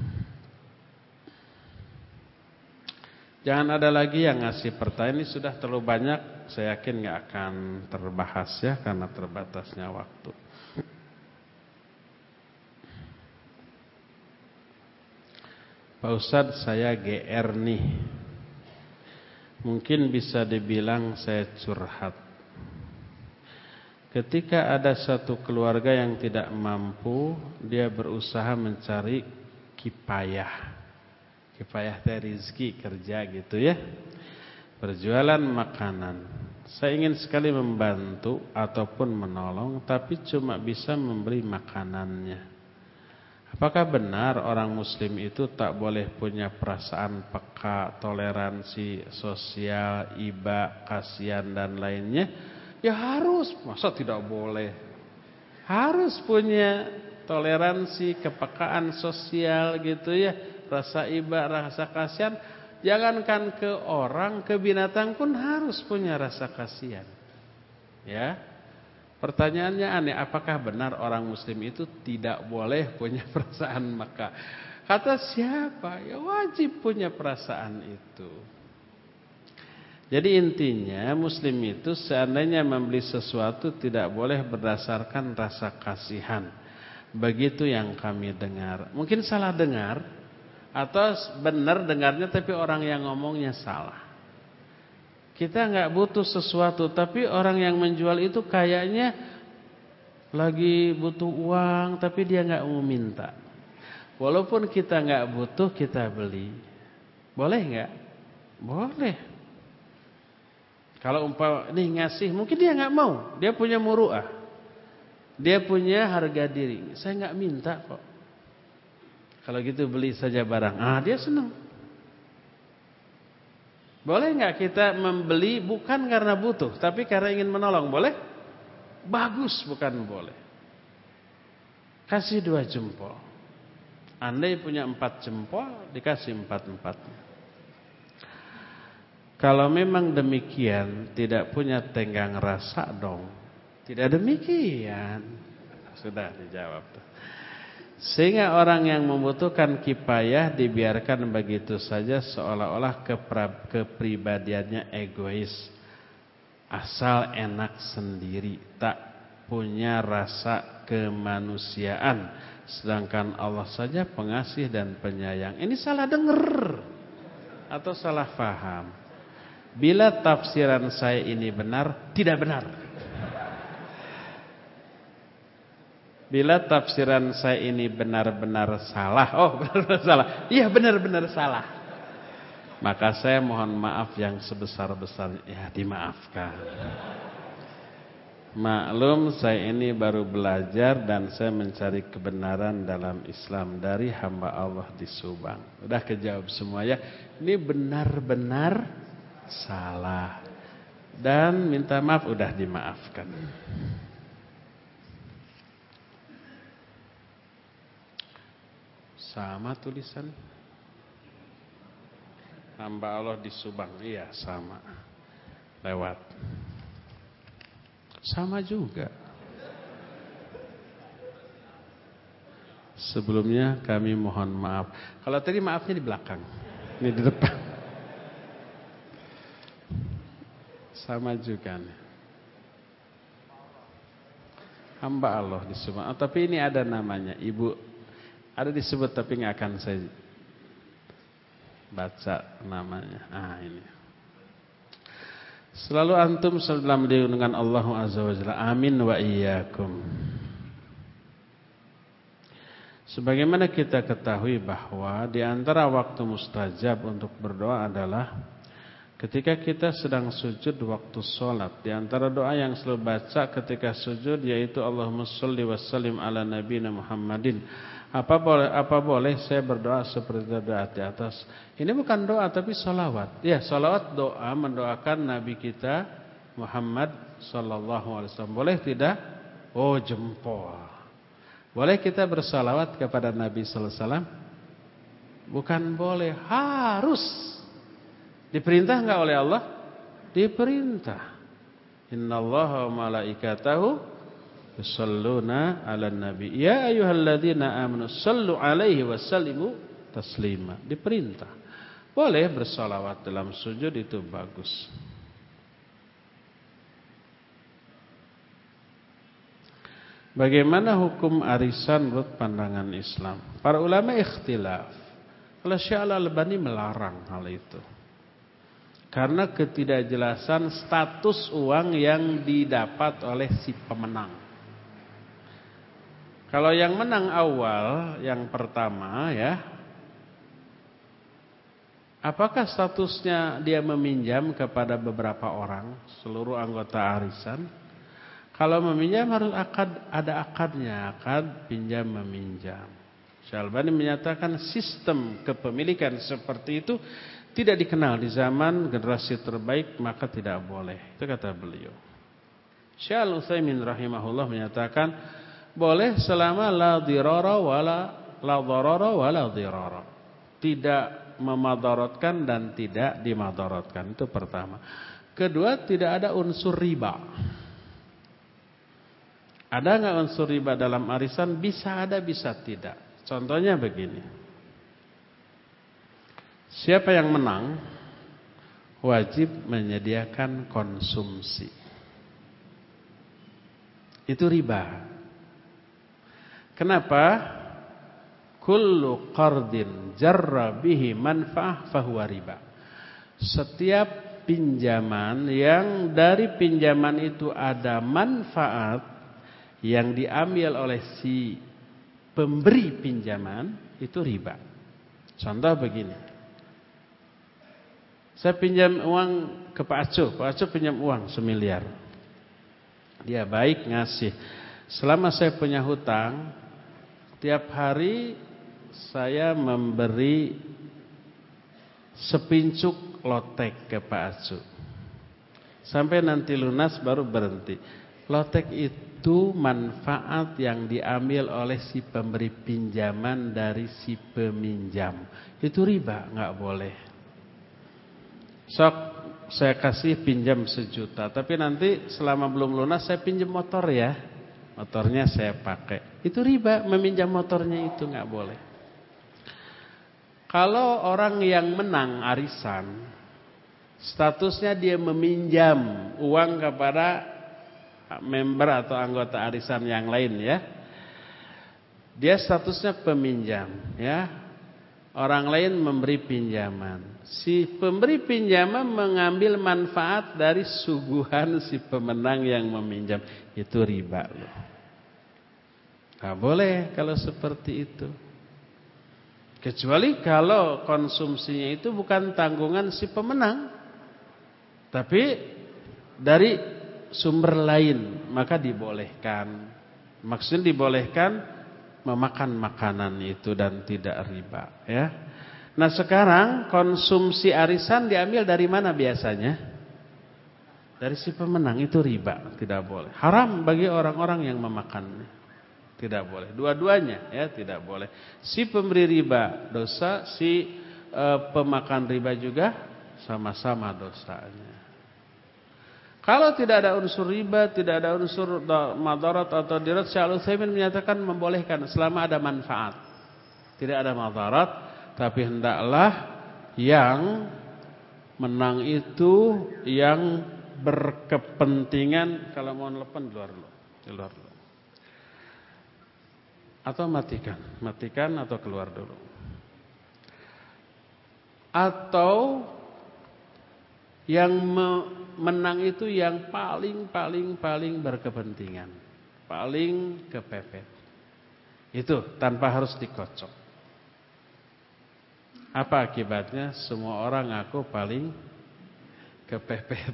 Jangan ada lagi yang ngasih pertanyaan, ini sudah terlalu banyak, saya yakin nggak akan terbahas ya karena terbatasnya waktu. Pak Ustadz, saya G R nih. Mungkin bisa dibilang saya curhat. Ketika ada satu keluarga yang tidak mampu, dia berusaha mencari kifayah. Kifayah teh rizki, kerja gitu ya. Berjualan makanan. Saya ingin sekali membantu ataupun menolong, tapi cuma bisa memberi makanannya. Apakah benar orang muslim itu tak boleh punya perasaan peka, toleransi sosial, iba, kasihan dan lainnya? Ya harus, masa tidak boleh? Harus punya toleransi, kepekaan sosial gitu ya, rasa iba, rasa kasihan. Jangankan ke orang, ke binatang pun harus punya rasa kasihan. Ya. Pertanyaannya aneh, apakah benar orang muslim itu tidak boleh punya perasaan maka? Kata siapa? Ya wajib punya perasaan itu. Jadi intinya muslim itu seandainya membeli sesuatu tidak boleh berdasarkan rasa kasihan. Begitu yang kami dengar. Mungkin salah dengar atau benar dengarnya tapi orang yang ngomongnya salah. Kita nggak butuh sesuatu, tapi orang yang menjual itu kayaknya lagi butuh uang, tapi dia nggak mau minta. Walaupun kita nggak butuh, kita beli. Boleh nggak? Boleh. Kalau umpama nih ngasih, mungkin dia nggak mau. Dia punya muruah, dia punya harga diri. Saya nggak minta kok. Kalau gitu beli saja barang. Ah, dia senang. Boleh nggak kita membeli bukan karena butuh, tapi karena ingin menolong? Boleh? Bagus, bukan boleh. Kasih dua jempol. Andai punya empat jempol, dikasih empat-empat. Kalau memang demikian, tidak punya tenggang rasa dong. Tidak demikian. Sudah dijawab tuh. Sehingga orang yang membutuhkan kifayah dibiarkan begitu saja seolah-olah kepribadiannya egois. Asal enak sendiri, tak punya rasa kemanusiaan. Sedangkan Allah saja pengasih dan penyayang. Ini salah dengar atau salah faham. Bila tafsiran saya ini benar, tidak benar. Bila tafsiran saya ini benar-benar salah, oh benar-benar salah, iya benar-benar salah, maka saya mohon maaf yang sebesar-besarnya, ya dimaafkan. Maklum saya ini baru belajar dan saya mencari kebenaran dalam Islam dari hamba Allah di Subang. Udah kejawab semua ya, ini benar-benar salah dan minta maaf, udah dimaafkan. Sama tulisan hamba Allah di Subang. Iya sama. Lewat. Sama juga. Sebelumnya kami mohon maaf. Kalau tadi maafnya di belakang, ini di depan. Sama juga nih. Hamba Allah di Subang. Oh, tapi ini ada namanya, Ibu. Ada disebut tapi nggak akan saya baca namanya. Ah ini. Selalu antum dalam lindungan Allah Azza wa Jalla. Amin wa iyyakum. Sebagaimana kita ketahui bahwa di antara waktu mustajab untuk berdoa adalah ketika kita sedang sujud waktu sholat. Di antara doa yang selalu baca ketika sujud yaitu Allahumma sholli wa sallim ala nabiyina Muhammadin. Apa boleh, apa boleh saya berdoa seperti doa di atas? Ini bukan doa tapi sholawat. Ya, sholawat doa mendoakan Nabi kita Muhammad sallallahu alaihi wasallam. Boleh tidak? Oh jempol. Boleh kita bersalawat kepada Nabi sallallahu alaihi wasallam? Bukan boleh, harus. Diperintah enggak oleh Allah? Diperintah. Innallaha wa malaikatahu yusholluna 'alan nabi. Ya ayyuhalladzina amanu shallu 'alaihi wa sallimu taslima. Diperintah. Boleh bersolawat dalam sujud, itu bagus. Bagaimana hukum arisan menurut pandangan Islam? Para ulama ikhtilaf. Kalau Syekh Al-Albani melarang hal itu. Karena ketidakjelasan status uang yang didapat oleh si pemenang. Kalau yang menang awal, yang pertama ya, apakah statusnya dia meminjam kepada beberapa orang, seluruh anggota arisan? Kalau meminjam harus akad, ada akadnya, akad pinjam meminjam. Syekh Al-Albani menyatakan sistem kepemilikan seperti itu tidak dikenal di zaman generasi terbaik, maka tidak boleh. Itu kata beliau. Syekh Al-Utsaimin rahimahullah menyatakan boleh selama la dirara wala la dharara wala dirara. Tidak memadaratkan dan tidak dimadaratkan. Itu pertama. Kedua, tidak ada unsur riba. Ada enggak unsur riba dalam arisan? Bisa ada, bisa tidak. Contohnya begini. Siapa yang menang wajib menyediakan konsumsi. Itu riba. Kenapa? Kullu qardin jarra bihi manfa'ah fahuwa riba. Setiap pinjaman yang dari pinjaman itu ada manfaat yang diambil oleh si pemberi pinjaman, itu riba. Contoh begini. Saya pinjam uang ke Pak Aco, Pak Aco pinjam uang semiliar. Dia baik ngasih. Selama saya punya hutang, tiap hari saya memberi sepincuk lotek ke Pak Aco. Sampai nanti lunas baru berhenti. Lotek itu manfaat yang diambil oleh si pemberi pinjaman dari si peminjam. Itu riba, nggak boleh. Sok saya kasih pinjam sejuta, tapi nanti selama belum lunas saya pinjam motor ya. Motornya saya pakai. Itu riba, meminjam motornya itu nggak boleh. Kalau orang yang menang arisan, statusnya dia meminjam uang kepada member atau anggota arisan yang lain ya. Dia statusnya peminjam ya. Orang lain memberi pinjaman. Si pemberi pinjaman mengambil manfaat dari suguhan si pemenang yang meminjam. Itu riba loh. Gak boleh kalau seperti itu. Kecuali kalau konsumsinya itu bukan tanggungan si pemenang, tapi dari sumber lain, maka dibolehkan. Maksudnya dibolehkan memakan makanan itu dan tidak riba ya. Nah sekarang konsumsi arisan diambil dari mana biasanya? Dari si pemenang, itu riba, tidak boleh. Haram bagi orang-orang yang memakannya. Tidak boleh. Dua-duanya ya tidak boleh. Si pemberi riba dosa, si e, pemakan riba juga sama-sama dosanya. Kalau tidak ada unsur riba, tidak ada unsur madarat atau dirat, Syekh Al-Utsaimin menyatakan membolehkan selama ada manfaat. Tidak ada madarat, tapi hendaklah yang menang itu yang berkepentingan. Kalau mau lepas di luar dulu, di luar dulu. Atau matikan, matikan atau keluar dulu. Atau yang menang itu yang paling paling paling berkepentingan, paling kepepet. Itu tanpa harus dikocok. Apa akibatnya? Semua orang ngaku paling kepepet.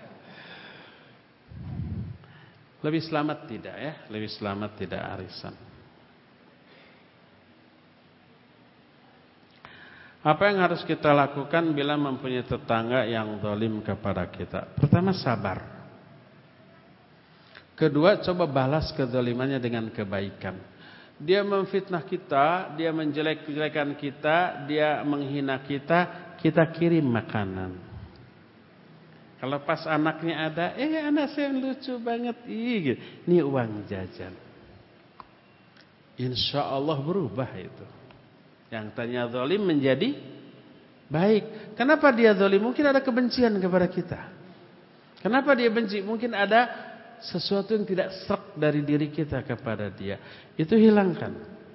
Lebih selamat tidak ya? Lebih selamat tidak arisan. Apa yang harus kita lakukan bila mempunyai tetangga yang zalim kepada kita? Pertama, sabar. Kedua, coba balas kezalimannya dengan kebaikan. dia memfitnah kita, dia menjelek-jelekan kita, dia menghina kita, kita kirim makanan. Kalau pas anaknya ada, eh anak saya lucu banget, ih, ini uang jajan. Insya Allah berubah itu. Yang tanya zalim menjadi baik. Kenapa dia zalim? Mungkin ada kebencian kepada kita. Kenapa dia benci? Mungkin ada sesuatu yang tidak srek dari diri kita kepada dia. Itu hilangkan.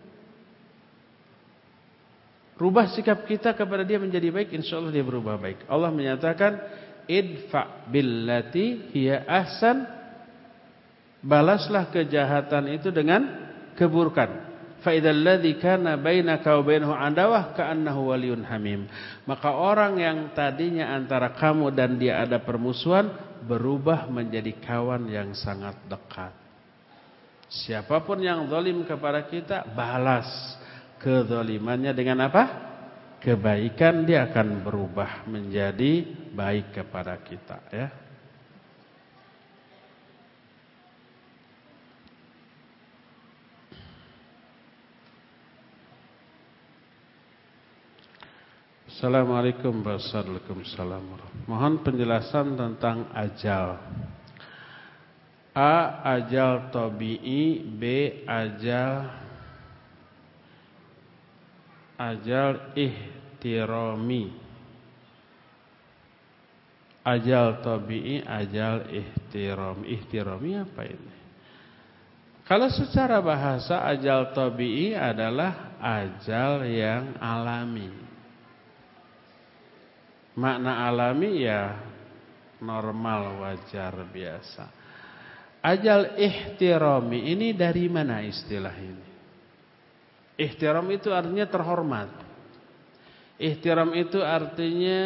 Rubah sikap kita kepada dia menjadi baik, insya Allah dia berubah baik. Allah menyatakan, idfa billati hiya ahsan. Balaslah kejahatan itu dengan keburukan. Fa idzal ladzi kana bainaka wa bainahu adawah ka'annahu waliyyun hamim. Maka orang yang tadinya antara kamu dan dia ada permusuhan berubah menjadi kawan yang sangat dekat. Siapapun yang zalim kepada kita, balas kezalimannya dengan apa? Kebaikan, dia akan berubah menjadi baik kepada kita, ya. Assalamualaikum warahmatullahi. Mohon penjelasan tentang ajal. A. Ajal tabi'i, B. Ajal Ajal ihtirami. Ajal tabi'i, ajal ihtirami. Ihtirami apa ini? Kalau secara bahasa ajal tabi'i adalah ajal yang alami. Makna alami ya normal, wajar, biasa. Ajal ihtirami ini dari mana istilah ini? Ihtiram itu artinya terhormat. Ihtiram itu artinya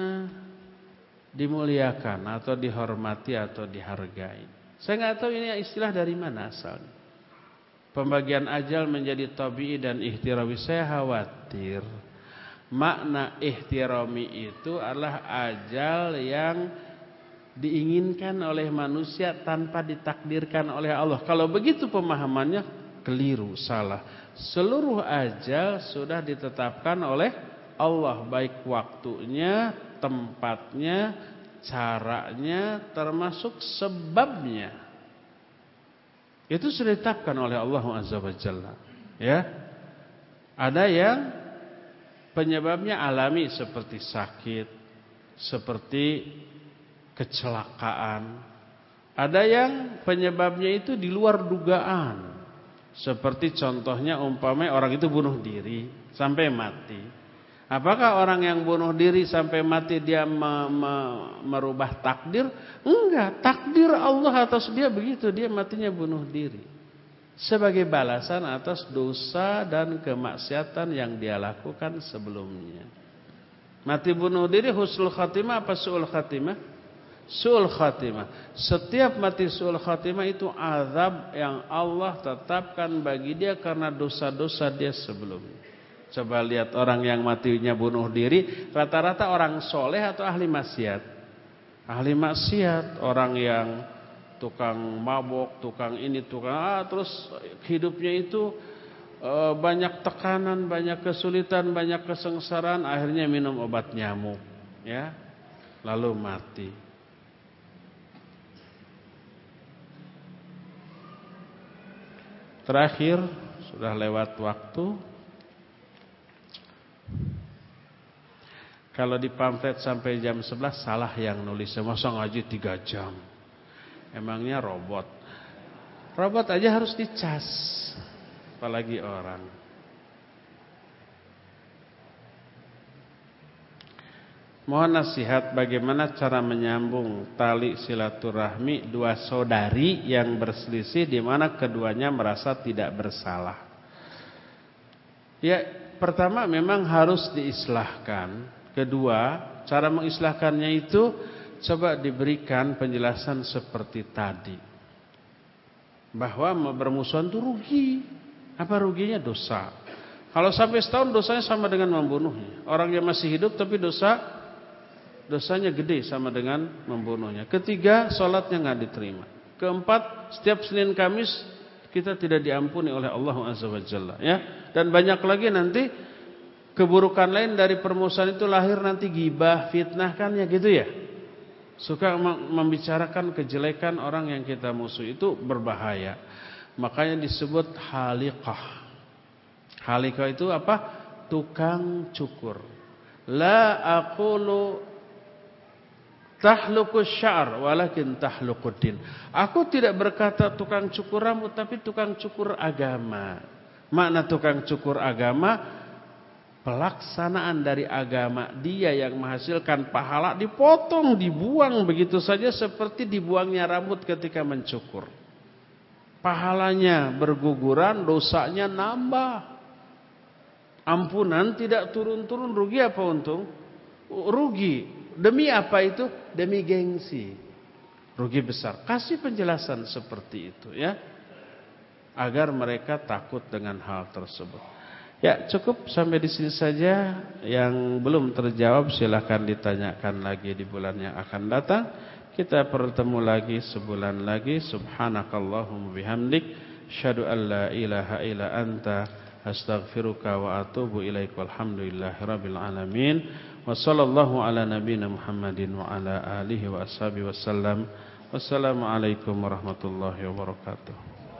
dimuliakan atau dihormati atau dihargai. Saya nggak tahu ini istilah dari mana asalnya. Pembagian ajal menjadi tabi'i dan ihtirami, saya khawatir makna ihtirami itu adalah ajal yang diinginkan oleh manusia tanpa ditakdirkan oleh Allah. Kalau begitu pemahamannya keliru, salah. Seluruh ajal sudah ditetapkan oleh Allah, baik waktunya, tempatnya, caranya, termasuk sebabnya. Itu sudah ditetapkan oleh Allah Azza wa Jalla. Ya. Ada yang penyebabnya alami seperti sakit, seperti kecelakaan. Ada yang penyebabnya itu di luar dugaan. Seperti contohnya umpamanya orang itu bunuh diri sampai mati. Apakah orang yang bunuh diri sampai mati dia me, me, merubah takdir? Enggak, takdir Allah atas dia begitu, dia matinya bunuh diri. Sebagai balasan atas dosa dan kemaksiatan yang dia lakukan sebelumnya. Mati bunuh diri husnul khatimah apa su'ul khatimah? Su'ul khatimah. Setiap mati su'ul khatimah itu azab yang Allah tetapkan bagi dia karena dosa-dosa dia sebelumnya. Coba lihat orang yang matinya bunuh diri, rata-rata orang soleh atau ahli maksiat? Ahli maksiat, orang yang tukang mabok, tukang ini, tukang ah, terus hidupnya itu e, banyak tekanan, banyak kesulitan, banyak kesengsaraan, akhirnya minum obat nyamuk, ya, lalu mati. Terakhir, sudah lewat waktu. Kalau di pamflet sampai jam sebelas salah yang nulisnya, masa ngaji tiga jam. Emangnya robot. Robot aja harus dicas, apalagi orang. Mohon nasihat bagaimana cara menyambung tali silaturahmi dua saudari yang berselisih di mana keduanya merasa tidak bersalah. Ya, pertama memang harus diislahkan. Kedua, cara mengislahkannya itu coba diberikan penjelasan seperti tadi. Bahwa bermusuhan itu rugi. Apa ruginya? Dosa. Kalau sampai setahun dosanya sama dengan membunuhnya. Orang yang masih hidup tapi dosa dosanya gede sama dengan membunuhnya. Ketiga, sholatnya nggak diterima. Keempat, setiap Senin Kamis kita tidak diampuni oleh Allah Azza wa Jalla, ya. Dan banyak lagi nanti keburukan lain dari permusuhan itu lahir nanti ghibah, fitnah kan ya gitu ya. Suka membicarakan kejelekan orang yang kita musuh, itu berbahaya. Makanya disebut haliqah. Haliqah itu apa? Tukang cukur. La aqulu tahluqus sya'r walakin tahluquddin. Aku tidak berkata tukang cukur rambut, tapi tukang cukur agama. Makna tukang cukur agama, pelaksanaan dari agama dia yang menghasilkan pahala dipotong, dibuang begitu saja seperti dibuangnya rambut ketika mencukur. Pahalanya berguguran, dosanya nambah. Ampunan tidak turun-turun, rugi apa untung? Rugi. Demi apa itu? Demi gengsi. Rugi besar. Kasih penjelasan seperti itu ya, agar mereka takut dengan hal tersebut. Ya, cukup sampai di sini saja. Yang belum terjawab silakan ditanyakan lagi di bulan yang akan datang. Kita bertemu lagi sebulan lagi. Subhanakallahumma bihamdik, asyhadu an la ilaha illa anta, astaghfiruka wa atubu ilaik. Walhamdulillahirabbil alamin. Wa sallallahu ala nabiyyina Muhammadin wa ala alihi wa ashabihi wasallam. Wassalamualaikum warahmatullahi wabarakatuh.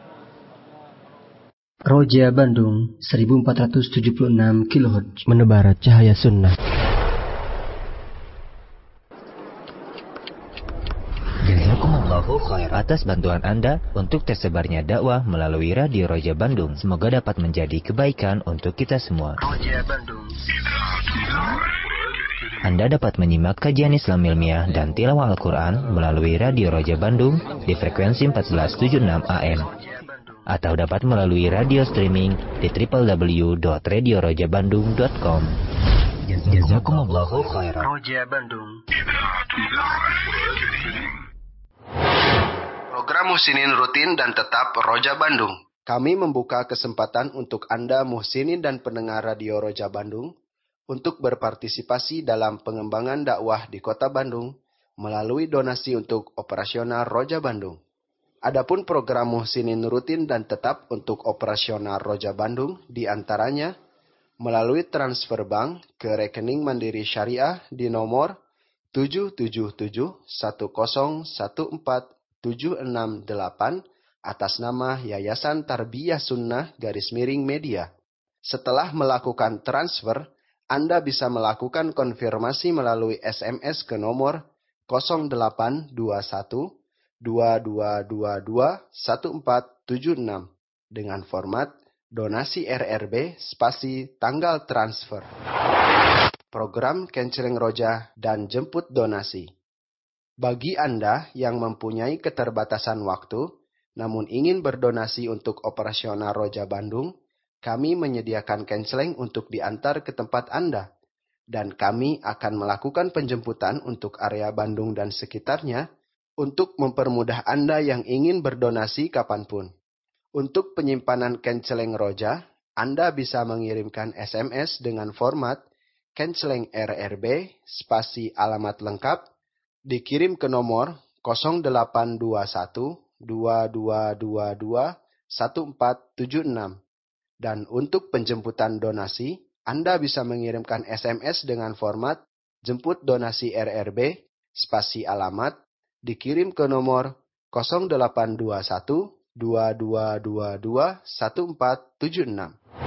Roja Bandung seribu empat ratus tujuh puluh enam kilohertz, menebar cahaya sunnah. Jazakumullahu khair atas bantuan Anda untuk tersebarnya dakwah melalui Radio Roja Bandung. Semoga dapat menjadi kebaikan untuk kita semua. Roja Bandung. Anda dapat menyimak kajian Islam ilmiah dan tilawah Al-Quran melalui Radio Roja Bandung di frekuensi empat belas tujuh puluh enam A M. Atau dapat melalui radio streaming di w w w dot radio roja bandung dot com. Jazakumullahu khairan. Roja Bandung. Program Muhsinin rutin dan tetap Roja Bandung. Kami membuka kesempatan untuk Anda muhsinin dan pendengar Radio Roja Bandung untuk berpartisipasi dalam pengembangan dakwah di Kota Bandung melalui donasi untuk operasional Roja Bandung. Adapun program Muhsinin rutin dan tetap untuk operasional Roja Bandung diantaranya melalui transfer bank ke rekening Mandiri Syariah di nomor tujuh tujuh tujuh satu nol satu empat tujuh enam delapan atas nama Yayasan Tarbiyah Sunnah garis miring media. Setelah melakukan transfer, Anda bisa melakukan konfirmasi melalui S M S ke nomor nol delapan dua satu dua dua dua dua satu empat tujuh enam dengan format donasi R R B spasi tanggal transfer. Program Kenceleng Roja dan jemput donasi. Bagi Anda yang mempunyai keterbatasan waktu namun ingin berdonasi untuk operasional Roja Bandung, kami menyediakan kenceleng untuk diantar ke tempat Anda dan kami akan melakukan penjemputan untuk area Bandung dan sekitarnya untuk mempermudah Anda yang ingin berdonasi kapanpun. Untuk penyimpanan kenceleng Roja, Anda bisa mengirimkan S M S dengan format kenceleng R R B spasi alamat lengkap dikirim ke nomor nol delapan dua satu dua dua dua dua satu empat tujuh enam. Dan untuk penjemputan donasi, Anda bisa mengirimkan S M S dengan format jemput donasi R R B spasi alamat dikirim ke nomor nol delapan dua satu dua dua dua dua satu empat tujuh enam.